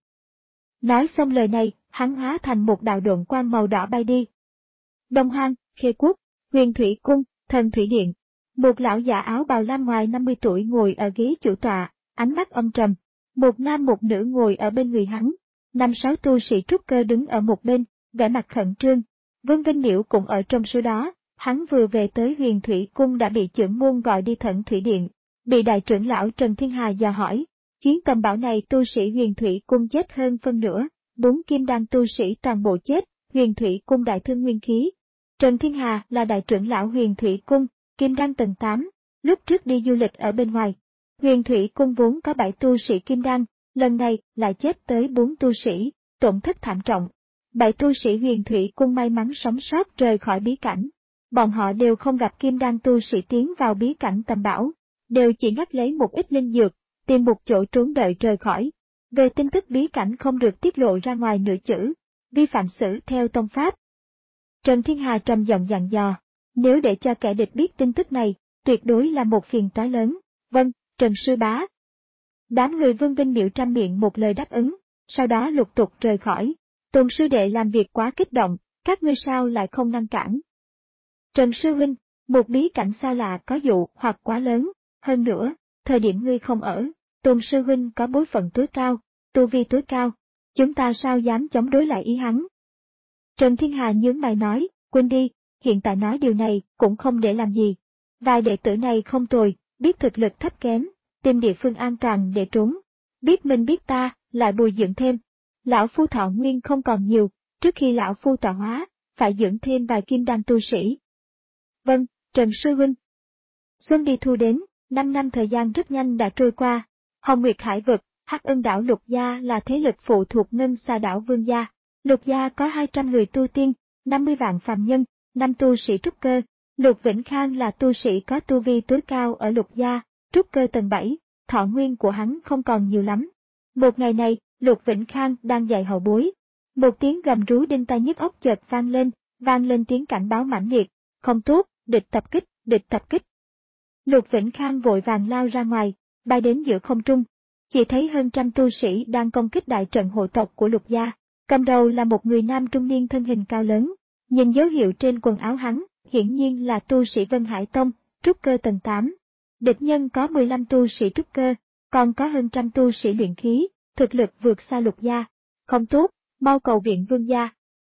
A: Nói xong lời này, hắn hóa thành một đạo độn quang màu đỏ bay đi. Đông Hoang, Khê Quốc, Huyền Thủy Cung, Thần Thủy Điện. Một lão già áo bào lam ngoài năm mươi tuổi ngồi ở ghế chủ tọa, ánh mắt âm trầm. Một nam một nữ ngồi ở bên người hắn. Năm sáu tu sĩ trúc cơ đứng ở một bên, vẻ mặt khẩn trương. Vương Vinh Miễu cũng ở trong số đó, hắn vừa về tới Huyền Thủy Cung đã bị trưởng môn gọi đi Thần Thủy Điện, bị đại trưởng lão Trần Thiên Hà dò hỏi. Chuyến tầm bảo này tu sĩ Huyền Thủy Cung chết hơn phân nửa, bốn kim đan tu sĩ toàn bộ chết, Huyền Thủy Cung đại thương nguyên khí. Trần Thiên Hà là đại trưởng lão Huyền Thủy Cung, kim đan tầng tám, lúc trước đi du lịch ở bên ngoài. Huyền Thủy Cung vốn có bảy tu sĩ kim đan, lần này lại chết tới bốn tu sĩ, tổn thất thảm trọng. Bảy tu sĩ Huyền Thủy Cung may mắn sống sót rời khỏi bí cảnh. Bọn họ đều không gặp kim đan tu sĩ tiến vào bí cảnh tầm bảo, đều chỉ ngắt lấy một ít linh dược, tìm một chỗ trốn đợi rời khỏi. Về tin tức bí cảnh không được tiết lộ ra ngoài nửa chữ, vi phạm xử theo tông pháp. Trần Thiên Hà trầm giọng dặn dò, nếu để cho kẻ địch biết tin tức này, tuyệt đối là một phiền toái lớn. Vâng, Trần sư bá. Đám người Vương Vinh Miệu trăm miệng một lời đáp ứng, sau đó lục tục rời khỏi. Tôn sư đệ làm việc quá kích động, các ngươi sao lại không ngăn cản? Trần sư huynh, một bí cảnh xa lạ có dụ hoặc quá lớn, hơn nữa, thời điểm ngươi không ở, Tôn sư huynh có bối phận tối cao, tu vi tối cao, chúng ta sao dám chống đối lại ý hắn? Trần Thiên Hà nhướng mày nói, quên đi, hiện tại nói điều này cũng không để làm gì. Vài đệ tử này không tồi, biết thực lực thấp kém, tìm địa phương an toàn để trốn, biết mình biết ta, lại bồi dưỡng thêm. Lão phu thọ nguyên không còn nhiều, trước khi lão phu tọa hóa, phải dưỡng thêm vài kim đan tu sĩ. Vâng, Trần sư huynh. Xuân đi thu đến, năm năm thời gian rất nhanh đã trôi qua. Hồng Nguyệt Hải vực, Hắc Ân đảo Lục Gia là thế lực phụ thuộc Ngân Xà đảo Vương Gia. Lục Gia có hai trăm người tu tiên, năm mươi vạn phàm nhân, năm tu sĩ trúc cơ. Lục Vĩnh Khang là tu sĩ có tu vi tối cao ở Lục Gia, trúc cơ tầng bảy, thọ nguyên của hắn không còn nhiều lắm. Một ngày này, Lục Vĩnh Khang đang dạy hậu bối. Một tiếng gầm rú đinh tai nhức óc chợt vang lên, vang lên tiếng cảnh báo mãnh liệt, không tốt, địch tập kích, địch tập kích. Lục Vĩnh Khang vội vàng lao ra ngoài, bay đến giữa không trung. Chỉ thấy hơn trăm tu sĩ đang công kích đại trận hộ tộc của Lục Gia. Cầm đầu là một người nam trung niên thân hình cao lớn. Nhìn dấu hiệu trên quần áo hắn, hiển nhiên là tu sĩ Vân Hải Tông, trúc cơ tầng tám. Địch nhân có mười lăm tu sĩ trúc cơ, còn có hơn trăm tu sĩ luyện khí, thực lực vượt xa Lục Gia. Không tốt, mau cầu viện Vương Gia.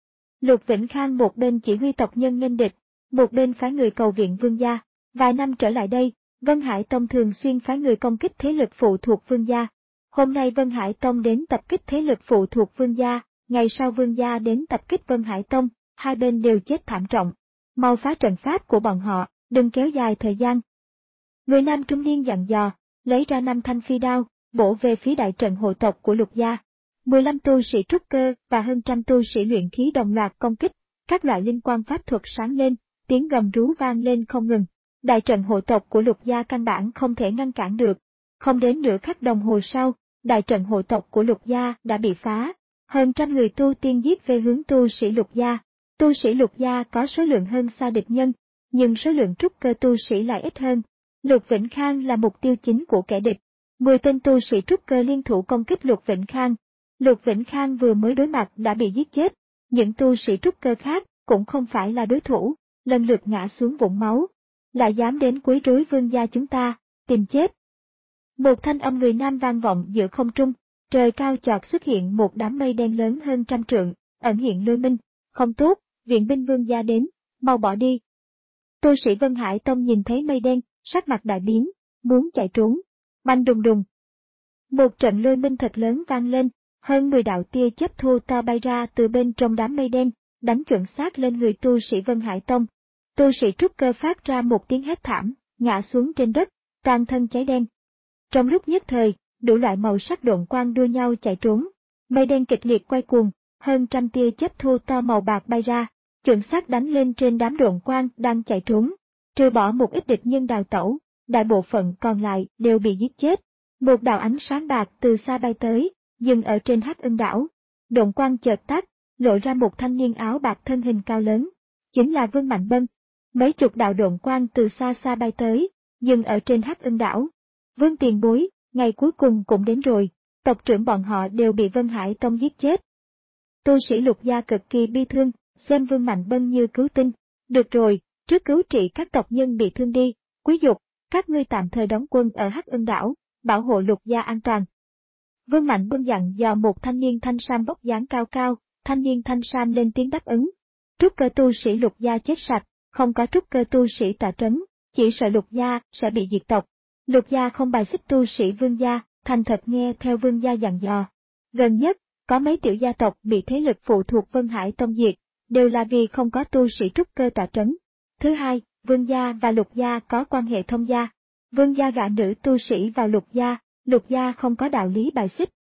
A: Lục Vĩnh Khang một bên chỉ huy tộc nhân nghênh địch, một bên phái người cầu viện Vương Gia. Vài năm trở lại đây, Vân Hải Tông thường xuyên phái người công kích thế lực phụ thuộc Vương Gia. Hôm nay Vân Hải Tông đến tập kích thế lực phụ thuộc Vương Gia, ngày sau Vương Gia đến tập kích Vân Hải Tông, hai bên đều chết thảm trọng. Mau phá trận pháp của bọn họ, đừng kéo dài thời gian. Người nam trung niên dặn dò, lấy ra năm thanh phi đao, bổ về phía đại trận hộ tộc của Lục Gia. mười lăm tu sĩ trúc cơ và hơn trăm tu sĩ luyện khí đồng loạt công kích, các loại linh quang pháp thuật sáng lên, tiếng gầm rú vang lên không ngừng. Đại trận hộ tộc của Lục Gia căn bản không thể ngăn cản được. Không đến nửa khắc đồng hồ sau, đại trận hộ tộc của Lục Gia đã bị phá. Hơn trăm người tu tiên giết về hướng tu sĩ Lục Gia. Tu sĩ Lục Gia có số lượng hơn xa địch nhân, nhưng số lượng trúc cơ tu sĩ lại ít hơn. Lục Vĩnh Khang là mục tiêu chính của kẻ địch. Mười tên tu sĩ trúc cơ liên thủ công kích Lục Vĩnh Khang. Lục Vĩnh Khang vừa mới đối mặt đã bị giết chết. Những tu sĩ trúc cơ khác cũng không phải là đối thủ, lần lượt ngã xuống vũng máu. Lại dám đến quấy rối Vương Gia chúng ta, tìm chết. Một thanh âm người nam vang vọng giữa không trung, trời cao chợt xuất hiện một đám mây đen lớn hơn trăm trượng, ẩn hiện lôi minh. Không tốt, viện binh Vương Gia đến, mau bỏ đi. Tu sĩ Vân Hải Tông nhìn thấy mây đen, sắc mặt đại biến, muốn chạy trốn. Banh đùng đùng. Một trận lôi minh thật lớn vang lên, hơn mười đạo tia chớp thô to bay ra từ bên trong đám mây đen, đánh chuẩn xác lên người tu sĩ Vân Hải Tông. Tu sĩ trúc cơ phát ra một tiếng hét thảm, ngã xuống trên đất, toàn thân cháy đen. Trong lúc nhất thời, đủ loại màu sắc độn quang đua nhau chạy trốn. Mây đen kịch liệt quay cuồng, hơn trăm tia chớp thô to màu bạc bay ra, chuẩn xác đánh lên trên đám độn quang đang chạy trốn. Trừ bỏ một ít địch nhân đào tẩu, đại bộ phận còn lại đều bị giết chết. Một đạo ánh sáng bạc từ xa bay tới, dừng ở trên Hắc Ân đảo. Độn quang chợt tắt, lộ ra một thanh niên áo bạc thân hình cao lớn, chính là Vương Mạnh Bân. Mấy chục đạo độn quang từ xa xa bay tới, dừng ở trên Hắc Ân đảo. Vương tiền bối, ngày cuối cùng cũng đến rồi, tộc trưởng bọn họ đều bị Vân Hải Tông giết chết. Tu sĩ Lục Gia cực kỳ bi thương, xem Vương Mạnh Bân như cứu tinh. Được rồi, trước cứu trị các tộc nhân bị thương đi, Quý Dục, các ngươi tạm thời đóng quân ở Hắc Ân đảo, bảo hộ Lục Gia an toàn. Vương Mạnh Bân dặn dò một thanh niên thanh sam bốc dáng cao cao, thanh niên thanh sam lên tiếng đáp ứng. Trúc cơ tu sĩ Lục Gia chết sạch, không có trúc cơ tu sĩ tọa trấn, chỉ sợ Lục Gia sẽ bị diệt tộc. Lục Gia không bài xích tu sĩ Vương Gia, thành thật nghe theo Vương Gia dặn dò. Gần nhất, có mấy tiểu gia tộc bị thế lực phụ thuộc Vân Hải Tông diệt, đều là vì không có tu sĩ trúc cơ tọa trấn. Thứ hai, Vương Gia và Lục Gia có quan hệ thông gia. Vương Gia gả nữ tu sĩ vào Lục Gia, Lục Gia không có đạo lý bài xích,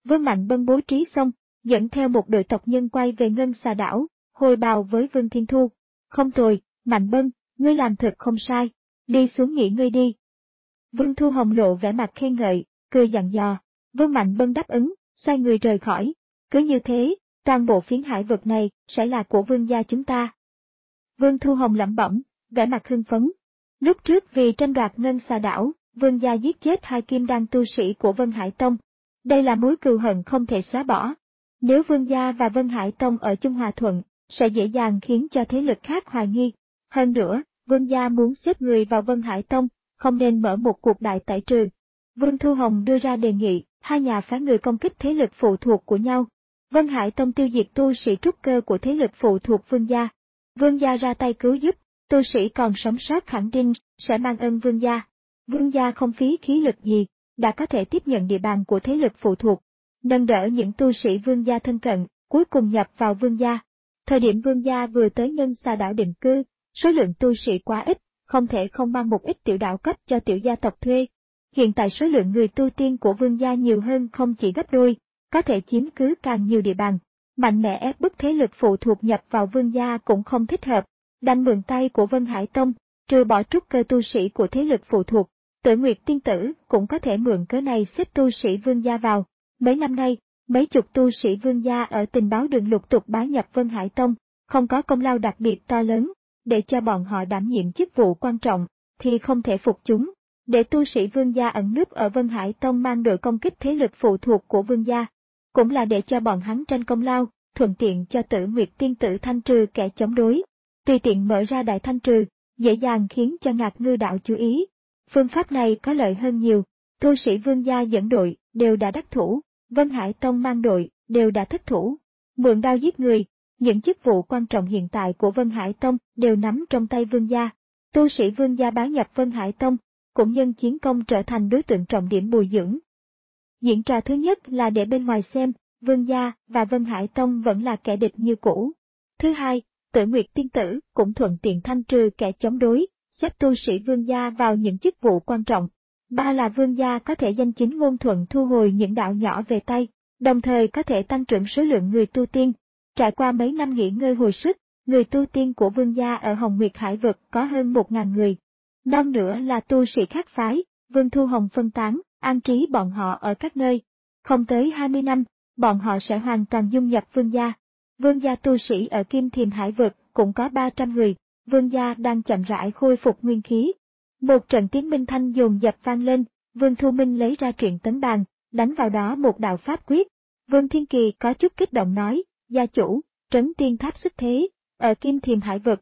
A: Vương Mạnh Bân bố trí xong, dẫn theo một đội tộc nhân quay về Ngân Xà đảo, hồi bào với Vương Thiên Thu. Không tồi, Mạnh Bân, ngươi làm thật không sai, đi xuống nghỉ ngơi đi. Vương Thu Hồng lộ vẻ mặt khen ngợi, cười dặn dò. Vương Mạnh Bân đáp ứng, xoay người rời khỏi. Cứ như thế, toàn bộ phiến hải vực này sẽ là của Vương gia chúng ta. Vương Thu Hồng lẩm bẩm, vẻ mặt hưng phấn. Lúc trước vì tranh đoạt Ngân Xà đảo, Vương gia giết chết hai kim đan tu sĩ của Vân Hải Tông. Đây là mối cừu hận không thể xóa bỏ. Nếu Vương gia và Vân Hải Tông ở chung hòa thuận, sẽ dễ dàng khiến cho thế lực khác hoài nghi. Hơn nữa, Vương gia muốn xếp người vào Vân Hải Tông, không nên mở một cuộc đại tẩy trừ. Vương Thu Hồng đưa ra đề nghị, hai nhà phái người công kích thế lực phụ thuộc của nhau. Vân Hải Tông tiêu diệt tu sĩ trúc cơ của thế lực phụ thuộc Vương gia. Vương gia ra tay cứu giúp, tu sĩ còn sống sót khẳng định sẽ mang ơn Vương gia. Vương gia không phí khí lực gì, đã có thể tiếp nhận địa bàn của thế lực phụ thuộc, nâng đỡ những tu sĩ Vương gia thân cận, cuối cùng nhập vào Vương gia. Thời điểm Vương gia vừa tới Ngân Xà đảo định cư, số lượng tu sĩ quá ít, không thể không mang một ít tiểu đạo cấp cho tiểu gia tộc thuê. Hiện tại số lượng người tu tiên của Vương gia nhiều hơn không chỉ gấp đôi, có thể chiếm cứ càng nhiều địa bàn. Mạnh mẽ ép bức thế lực phụ thuộc nhập vào Vương gia cũng không thích hợp, đành mượn tay của Vân Hải Tông, trừ bỏ trúc cơ tu sĩ của thế lực phụ thuộc. Tử Nguyệt tiên tử cũng có thể mượn cớ này xếp tu sĩ Vương gia vào. Mấy năm nay, mấy chục tu sĩ Vương gia ở tình báo đường lục tục bái nhập Vân Hải Tông, không có công lao đặc biệt to lớn, để cho bọn họ đảm nhiệm chức vụ quan trọng, thì không thể phục chúng. Để tu sĩ Vương gia ẩn núp ở Vân Hải Tông mang đội công kích thế lực phụ thuộc của Vương gia, cũng là để cho bọn hắn tranh công lao, thuận tiện cho Tử Nguyệt tiên tử thanh trừ kẻ chống đối. Tùy tiện mở ra đại thanh trừ, dễ dàng khiến cho Ngạc Ngư đạo chú ý. Phương pháp này có lợi hơn nhiều, tu sĩ Vương gia dẫn đội, đều đã đắc thủ, Vân Hải Tông mang đội, đều đã thất thủ. Mượn đao giết người, những chức vụ quan trọng hiện tại của Vân Hải Tông đều nắm trong tay Vương gia. Tu sĩ Vương gia bái nhập Vân Hải Tông, cũng nhân chiến công trở thành đối tượng trọng điểm bồi dưỡng. Diễn trò thứ nhất là để bên ngoài xem, Vương gia và Vân Hải Tông vẫn là kẻ địch như cũ. Thứ hai, Tử Nguyệt tiên tử cũng thuận tiện thanh trừ kẻ chống đối, xếp tu sĩ Vương gia vào những chức vụ quan trọng. Ba là Vương gia có thể danh chính ngôn thuận thu hồi những đạo nhỏ về tay, đồng thời có thể tăng trưởng số lượng người tu tiên. Trải qua mấy năm nghỉ ngơi hồi sức, người tu tiên của Vương gia ở Hồng Nguyệt Hải vực có hơn một ngàn người. Non nữa là tu sĩ khác phái, Vương Thu Hồng phân tán, an trí bọn họ ở các nơi. Không tới hai mươi năm, bọn họ sẽ hoàn toàn dung nhập Vương gia. Vương gia tu sĩ ở Kim Thiềm Hải vực cũng có ba trăm người, Vương gia đang chậm rãi khôi phục nguyên khí. Một trận tiếng minh thanh dồn dập vang lên, Vương Thu Minh lấy ra truyện tấn bàn, đánh vào đó một đạo pháp quyết. Vương Thiên Kỳ có chút kích động nói, gia chủ, trấn tiên tháp xuất thế, ở Kim Thiềm Hải vực.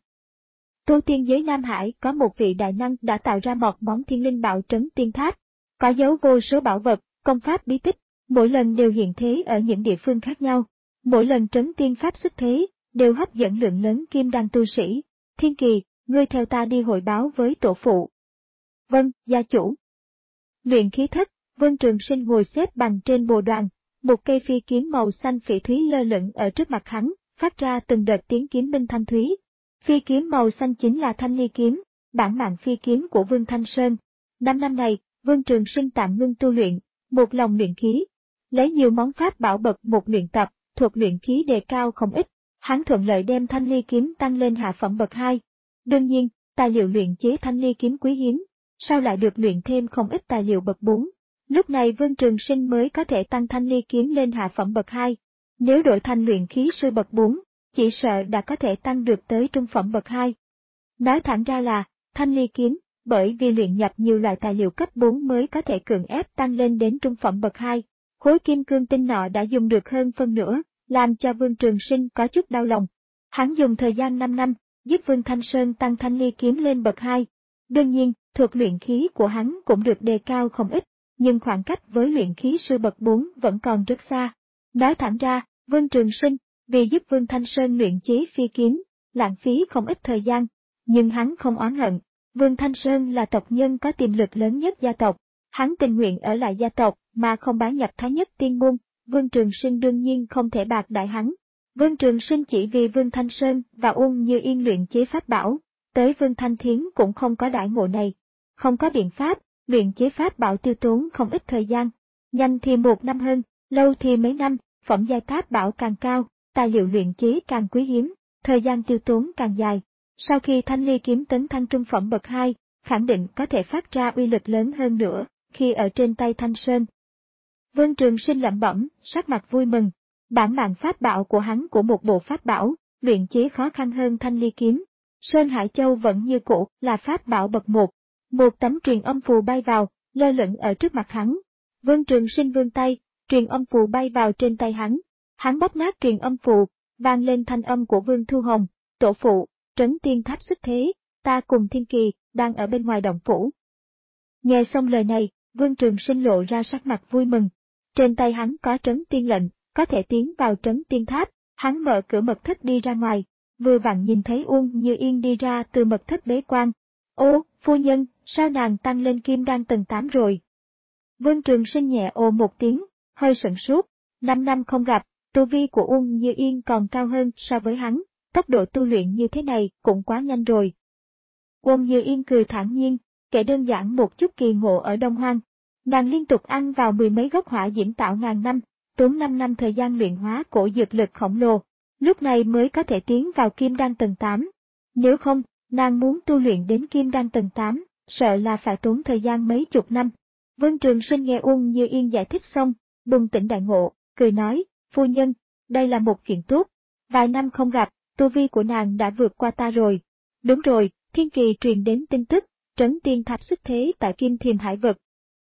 A: Tu tiên giới Nam Hải có một vị đại năng đã tạo ra một món thiên linh bảo trấn tiên tháp, có dấu vô số bảo vật, công pháp bí tích, mỗi lần đều hiện thế ở những địa phương khác nhau. Mỗi lần trấn tiên pháp xuất thế, đều hấp dẫn lượng lớn kim đan tu sĩ. Thiên Kỳ, ngươi theo ta đi hội báo với tổ phụ. Vâng, gia chủ. Luyện khí thất, Vân Trường Sinh ngồi xếp bằng trên bồ đoàn, một cây phi kiếm màu xanh phỉ thúy lơ lửng ở trước mặt hắn, phát ra từng đợt tiếng kiếm minh thanh thúy. Phi kiếm màu xanh chính là Thanh Ly kiếm, bản mạng phi kiếm của Vương Thanh Sơn. Năm năm này, Vân Trường Sinh tạm ngưng tu luyện, một lòng luyện khí, lấy nhiều món pháp bảo bậc một luyện tập, thuật luyện khí đề cao không ít, hắn thuận lợi đem Thanh Ly kiếm tăng lên hạ phẩm bậc hai. Đương nhiên, tài liệu luyện chế Thanh Ly kiếm quý hiếm, sau lại được luyện thêm không ít tài liệu bậc bốn. Lúc này Vương Trường Sinh mới có thể tăng Thanh Ly kiếm lên hạ phẩm bậc hai. Nếu đổi thành luyện khí sư bậc bốn, chỉ sợ đã có thể tăng được tới trung phẩm bậc hai. Nói thẳng ra là, Thanh Ly kiếm, bởi vì luyện nhập nhiều loại tài liệu cấp bốn mới có thể cưỡng ép tăng lên đến trung phẩm bậc hai. Khối kim cương tinh nọ đã dùng được hơn phân nửa, làm cho Vương Trường Sinh có chút đau lòng. Hắn dùng thời gian năm năm, giúp Vương Thanh Sơn tăng Thanh Ly kiếm lên bậc hai. Đương nhiên, thuật luyện khí của hắn cũng được đề cao không ít, nhưng khoảng cách với luyện khí sư bậc bốn vẫn còn rất xa. Nói thẳng ra, Vương Trường Sinh, vì giúp Vương Thanh Sơn luyện chế phi kiếm, lãng phí không ít thời gian, nhưng hắn không oán hận. Vương Thanh Sơn là tộc nhân có tiềm lực lớn nhất gia tộc, hắn tình nguyện ở lại gia tộc mà không bái nhập Thái Nhất Tiên môn, Vương Trường Sinh đương nhiên không thể bạc đại hắn. Vương Trường Sinh chỉ vì Vương Thanh Sơn và Uông Như Yên luyện chế pháp bảo, tới Vương Thanh Thiến cũng không có đãi ngộ này. Không có biện pháp, luyện chế pháp bảo tiêu tốn không ít thời gian. Nhanh thì một năm hơn, Lâu thì mấy năm, phẩm giai pháp bảo càng cao, tài liệu luyện chế càng quý hiếm, thời gian tiêu tốn càng dài. Sau khi thanh ly kiếm tấn thăng trung phẩm bậc hai, khẳng định có thể phát ra uy lực lớn hơn nữa khi ở trên tay Thanh Sơn. Vương Trường Sinh lẩm bẩm, sắc mặt vui mừng. Bản mạng pháp bảo của hắn của một bộ pháp bảo, luyện chế khó khăn hơn thanh ly kiếm. Sơn Hải Châu vẫn như cũ là pháp bảo bậc một. Một tấm truyền âm phù bay vào, lơ lửng ở trước mặt hắn. Vương Trường Sinh vươn tay, truyền âm phù bay vào trên tay hắn. Hắn bóp nát truyền âm phù, vang lên thanh âm của Vương Thu Hồng, tổ phụ, Trấn Tiên Tháp xuất thế, ta cùng Thiên Kỳ, đang ở bên ngoài động phủ. Nghe xong lời này, Vương Trường Sinh lộ ra sắc mặt vui mừng. Trên tay hắn có Trấn Tiên lệnh, có thể tiến vào Trấn Tiên Tháp, hắn mở cửa mật thất đi ra ngoài, vừa vặn nhìn thấy Uông Như Yên đi ra từ mật thất bế quan. Ô, phu nhân, sao nàng tăng lên kim đan tầng tám rồi? Vương Trường Sinh nhẹ ồ một tiếng, hơi sửng sốt, năm năm không gặp, tu vi của Uông Như Yên còn cao hơn so với hắn, tốc độ tu luyện như thế này cũng quá nhanh rồi. Uông Như Yên cười thản nhiên, kể đơn giản một chút kỳ ngộ ở Đông Hoang. Nàng liên tục ăn vào mười mấy gốc hỏa diễm tạo ngàn năm, tốn năm năm thời gian luyện hóa cổ dược lực khổng lồ, lúc này mới có thể tiến vào kim đan tầng tám. Nếu không, nàng muốn tu luyện đến kim đan tầng tám, sợ là phải tốn thời gian mấy chục năm. Vương Trường Sinh nghe Uông Như Yên giải thích xong, bừng tỉnh đại ngộ, cười nói, phu nhân, đây là một chuyện tốt. Vài năm không gặp, tu vi của nàng đã vượt qua ta rồi. Đúng rồi, Thiên Kỳ truyền đến tin tức, Trấn Tiên Tháp xuất thế tại Kim Thiềm Hải Vực.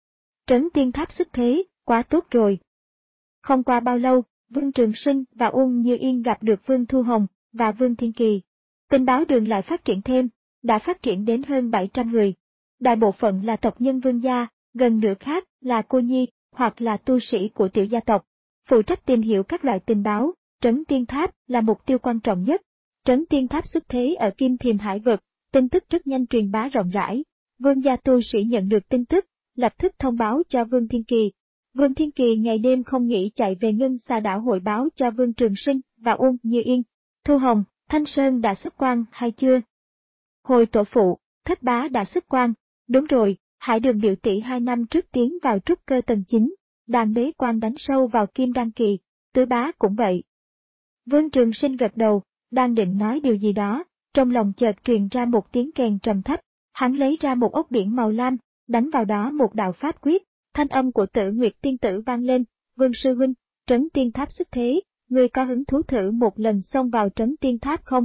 A: Trấn Tiên Tháp xuất thế, quá tốt rồi. Không qua bao lâu, Vương Trường Sinh và Uông Như Yên gặp được Vương Thu Hồng và Vương Thiên Kỳ. Tình báo đường lại phát triển thêm, đã phát triển đến hơn bảy trăm người. Đại bộ phận là tộc nhân Vương gia, gần nửa khác là cô nhi, hoặc là tu sĩ của tiểu gia tộc. Phụ trách tìm hiểu các loại tình báo, Trấn Tiên Tháp là mục tiêu quan trọng nhất. Trấn Tiên Tháp xuất thế ở Kim Thiềm Hải Vực, tin tức rất nhanh truyền bá rộng rãi. Vương gia tu sĩ nhận được tin tức, lập tức thông báo cho Vương Thiên Kỳ. Vương Thiên Kỳ ngày đêm không nghỉ chạy về Ngân Xà Đảo hội báo cho Vương Trường Sinh và Uông Như Yên. Thu Hồng, Thanh Sơn đã xuất quan hay chưa? Hồi tổ phụ, Thất Bá đã xuất quan. Đúng rồi, Hải Đường biểu tỷ hai năm trước tiến vào trúc cơ tầng chín, đang bế quan đánh sâu vào kim đan kỳ, Tứ Bá cũng vậy. Vương Trường Sinh gật đầu, đang định nói điều gì đó, trong lòng chợt truyền ra một tiếng kèn trầm thấp, hắn lấy ra một ốc biển màu lam, đánh vào đó một đạo pháp quyết, thanh âm của Tử Nguyệt tiên tử vang lên, Vương sư huynh, Trấn Tiên Tháp xuất thế, ngươi có hứng thú thử một lần xông vào Trấn Tiên Tháp không?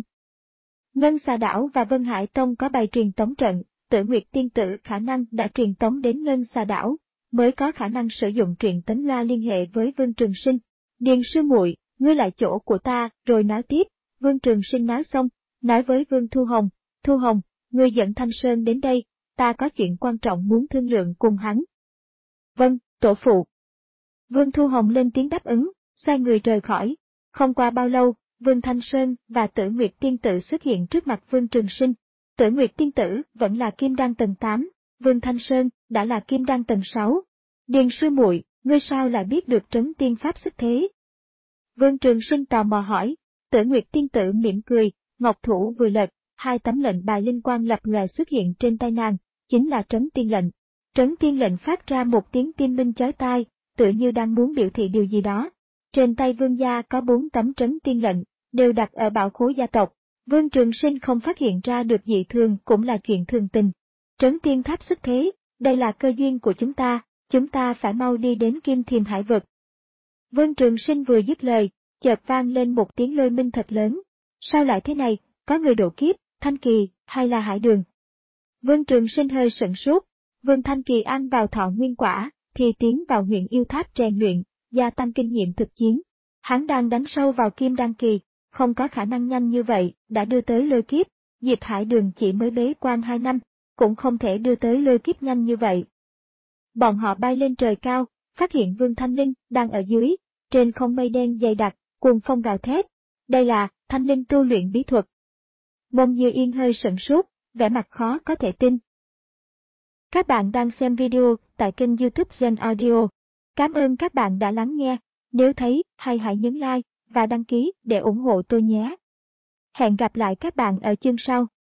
A: Ngân Xà Đảo và Vân Hải Tông có bài truyền tống trận, Tử Nguyệt tiên tử khả năng đã truyền tống đến Ngân Xà Đảo, mới có khả năng sử dụng truyền tấn loa liên hệ với Vương Trường Sinh. Điền sư muội, ngươi lại chỗ của ta, rồi nói tiếp. Vương Trường Sinh nói xong, nói với Vương Thu Hồng, Thu Hồng, ngươi dẫn Thanh Sơn đến đây, ta có chuyện quan trọng muốn thương lượng cùng hắn. Vâng, tổ phụ. Vương Thu Hồng lên tiếng đáp ứng, xoay người rời khỏi. Không qua bao lâu, Vương Thanh Sơn và Tử Nguyệt tiên tử xuất hiện trước mặt Vương Trường Sinh. Tử Nguyệt tiên tử vẫn là kim đan tầng tám, Vương Thanh Sơn đã là kim đan tầng sáu. Điền sư muội, ngươi sao lại biết được Trấn Tiên Pháp xuất thế? Vương Trường Sinh tò mò hỏi. Tử Nguyệt tiên tử mỉm cười, ngọc thủ vừa lật, hai tấm lệnh bài linh quang lập lòe xuất hiện trên tay nàng, chính là Trấn Tiên lệnh. Trấn Tiên lệnh phát ra một tiếng tiên minh chói tai, tựa như đang muốn biểu thị điều gì đó. Trên tay Vương gia có bốn tấm Trấn Tiên lệnh, đều đặt ở bảo khố gia tộc. Vương Trường Sinh không phát hiện ra được dị thường cũng là chuyện thường tình. Trấn Tiên Tháp xuất thế, đây là cơ duyên của chúng ta, chúng ta phải mau đi đến Kim Thiềm Hải Vực. Vương Trường Sinh vừa dứt lời, chợt vang lên một tiếng lôi minh thật lớn. Sao lại thế này, có người độ kiếp, Thanh Kỳ, hay là Hải Đường? Vương Trường Sinh hơi sửng sốt, Vương Thanh Kỳ ăn vào thọ nguyên quả, thì tiến vào huyện yêu tháp rèn luyện, gia tăng kinh nghiệm thực chiến. Hắn đang đánh sâu vào kim đan kỳ, không có khả năng nhanh như vậy, đã đưa tới lôi kiếp. Diệp Hải Đường chỉ mới bế quan hai năm, cũng không thể đưa tới lôi kiếp nhanh như vậy. Bọn họ bay lên trời cao, phát hiện Vương Thanh Linh đang ở dưới, trên không mây đen dày đặc, cuồng phong gào thét. Đây là Thanh Linh tu luyện bí thuật. Mông Như Yên hơi sửng sốt, vẻ mặt khó có thể tin. Các bạn đang xem video tại kênh YouTube Gen Audio. Cảm ơn các bạn đã lắng nghe. Nếu thấy hay hãy nhấn like và đăng ký để ủng hộ tôi nhé. Hẹn gặp lại các bạn ở chương sau.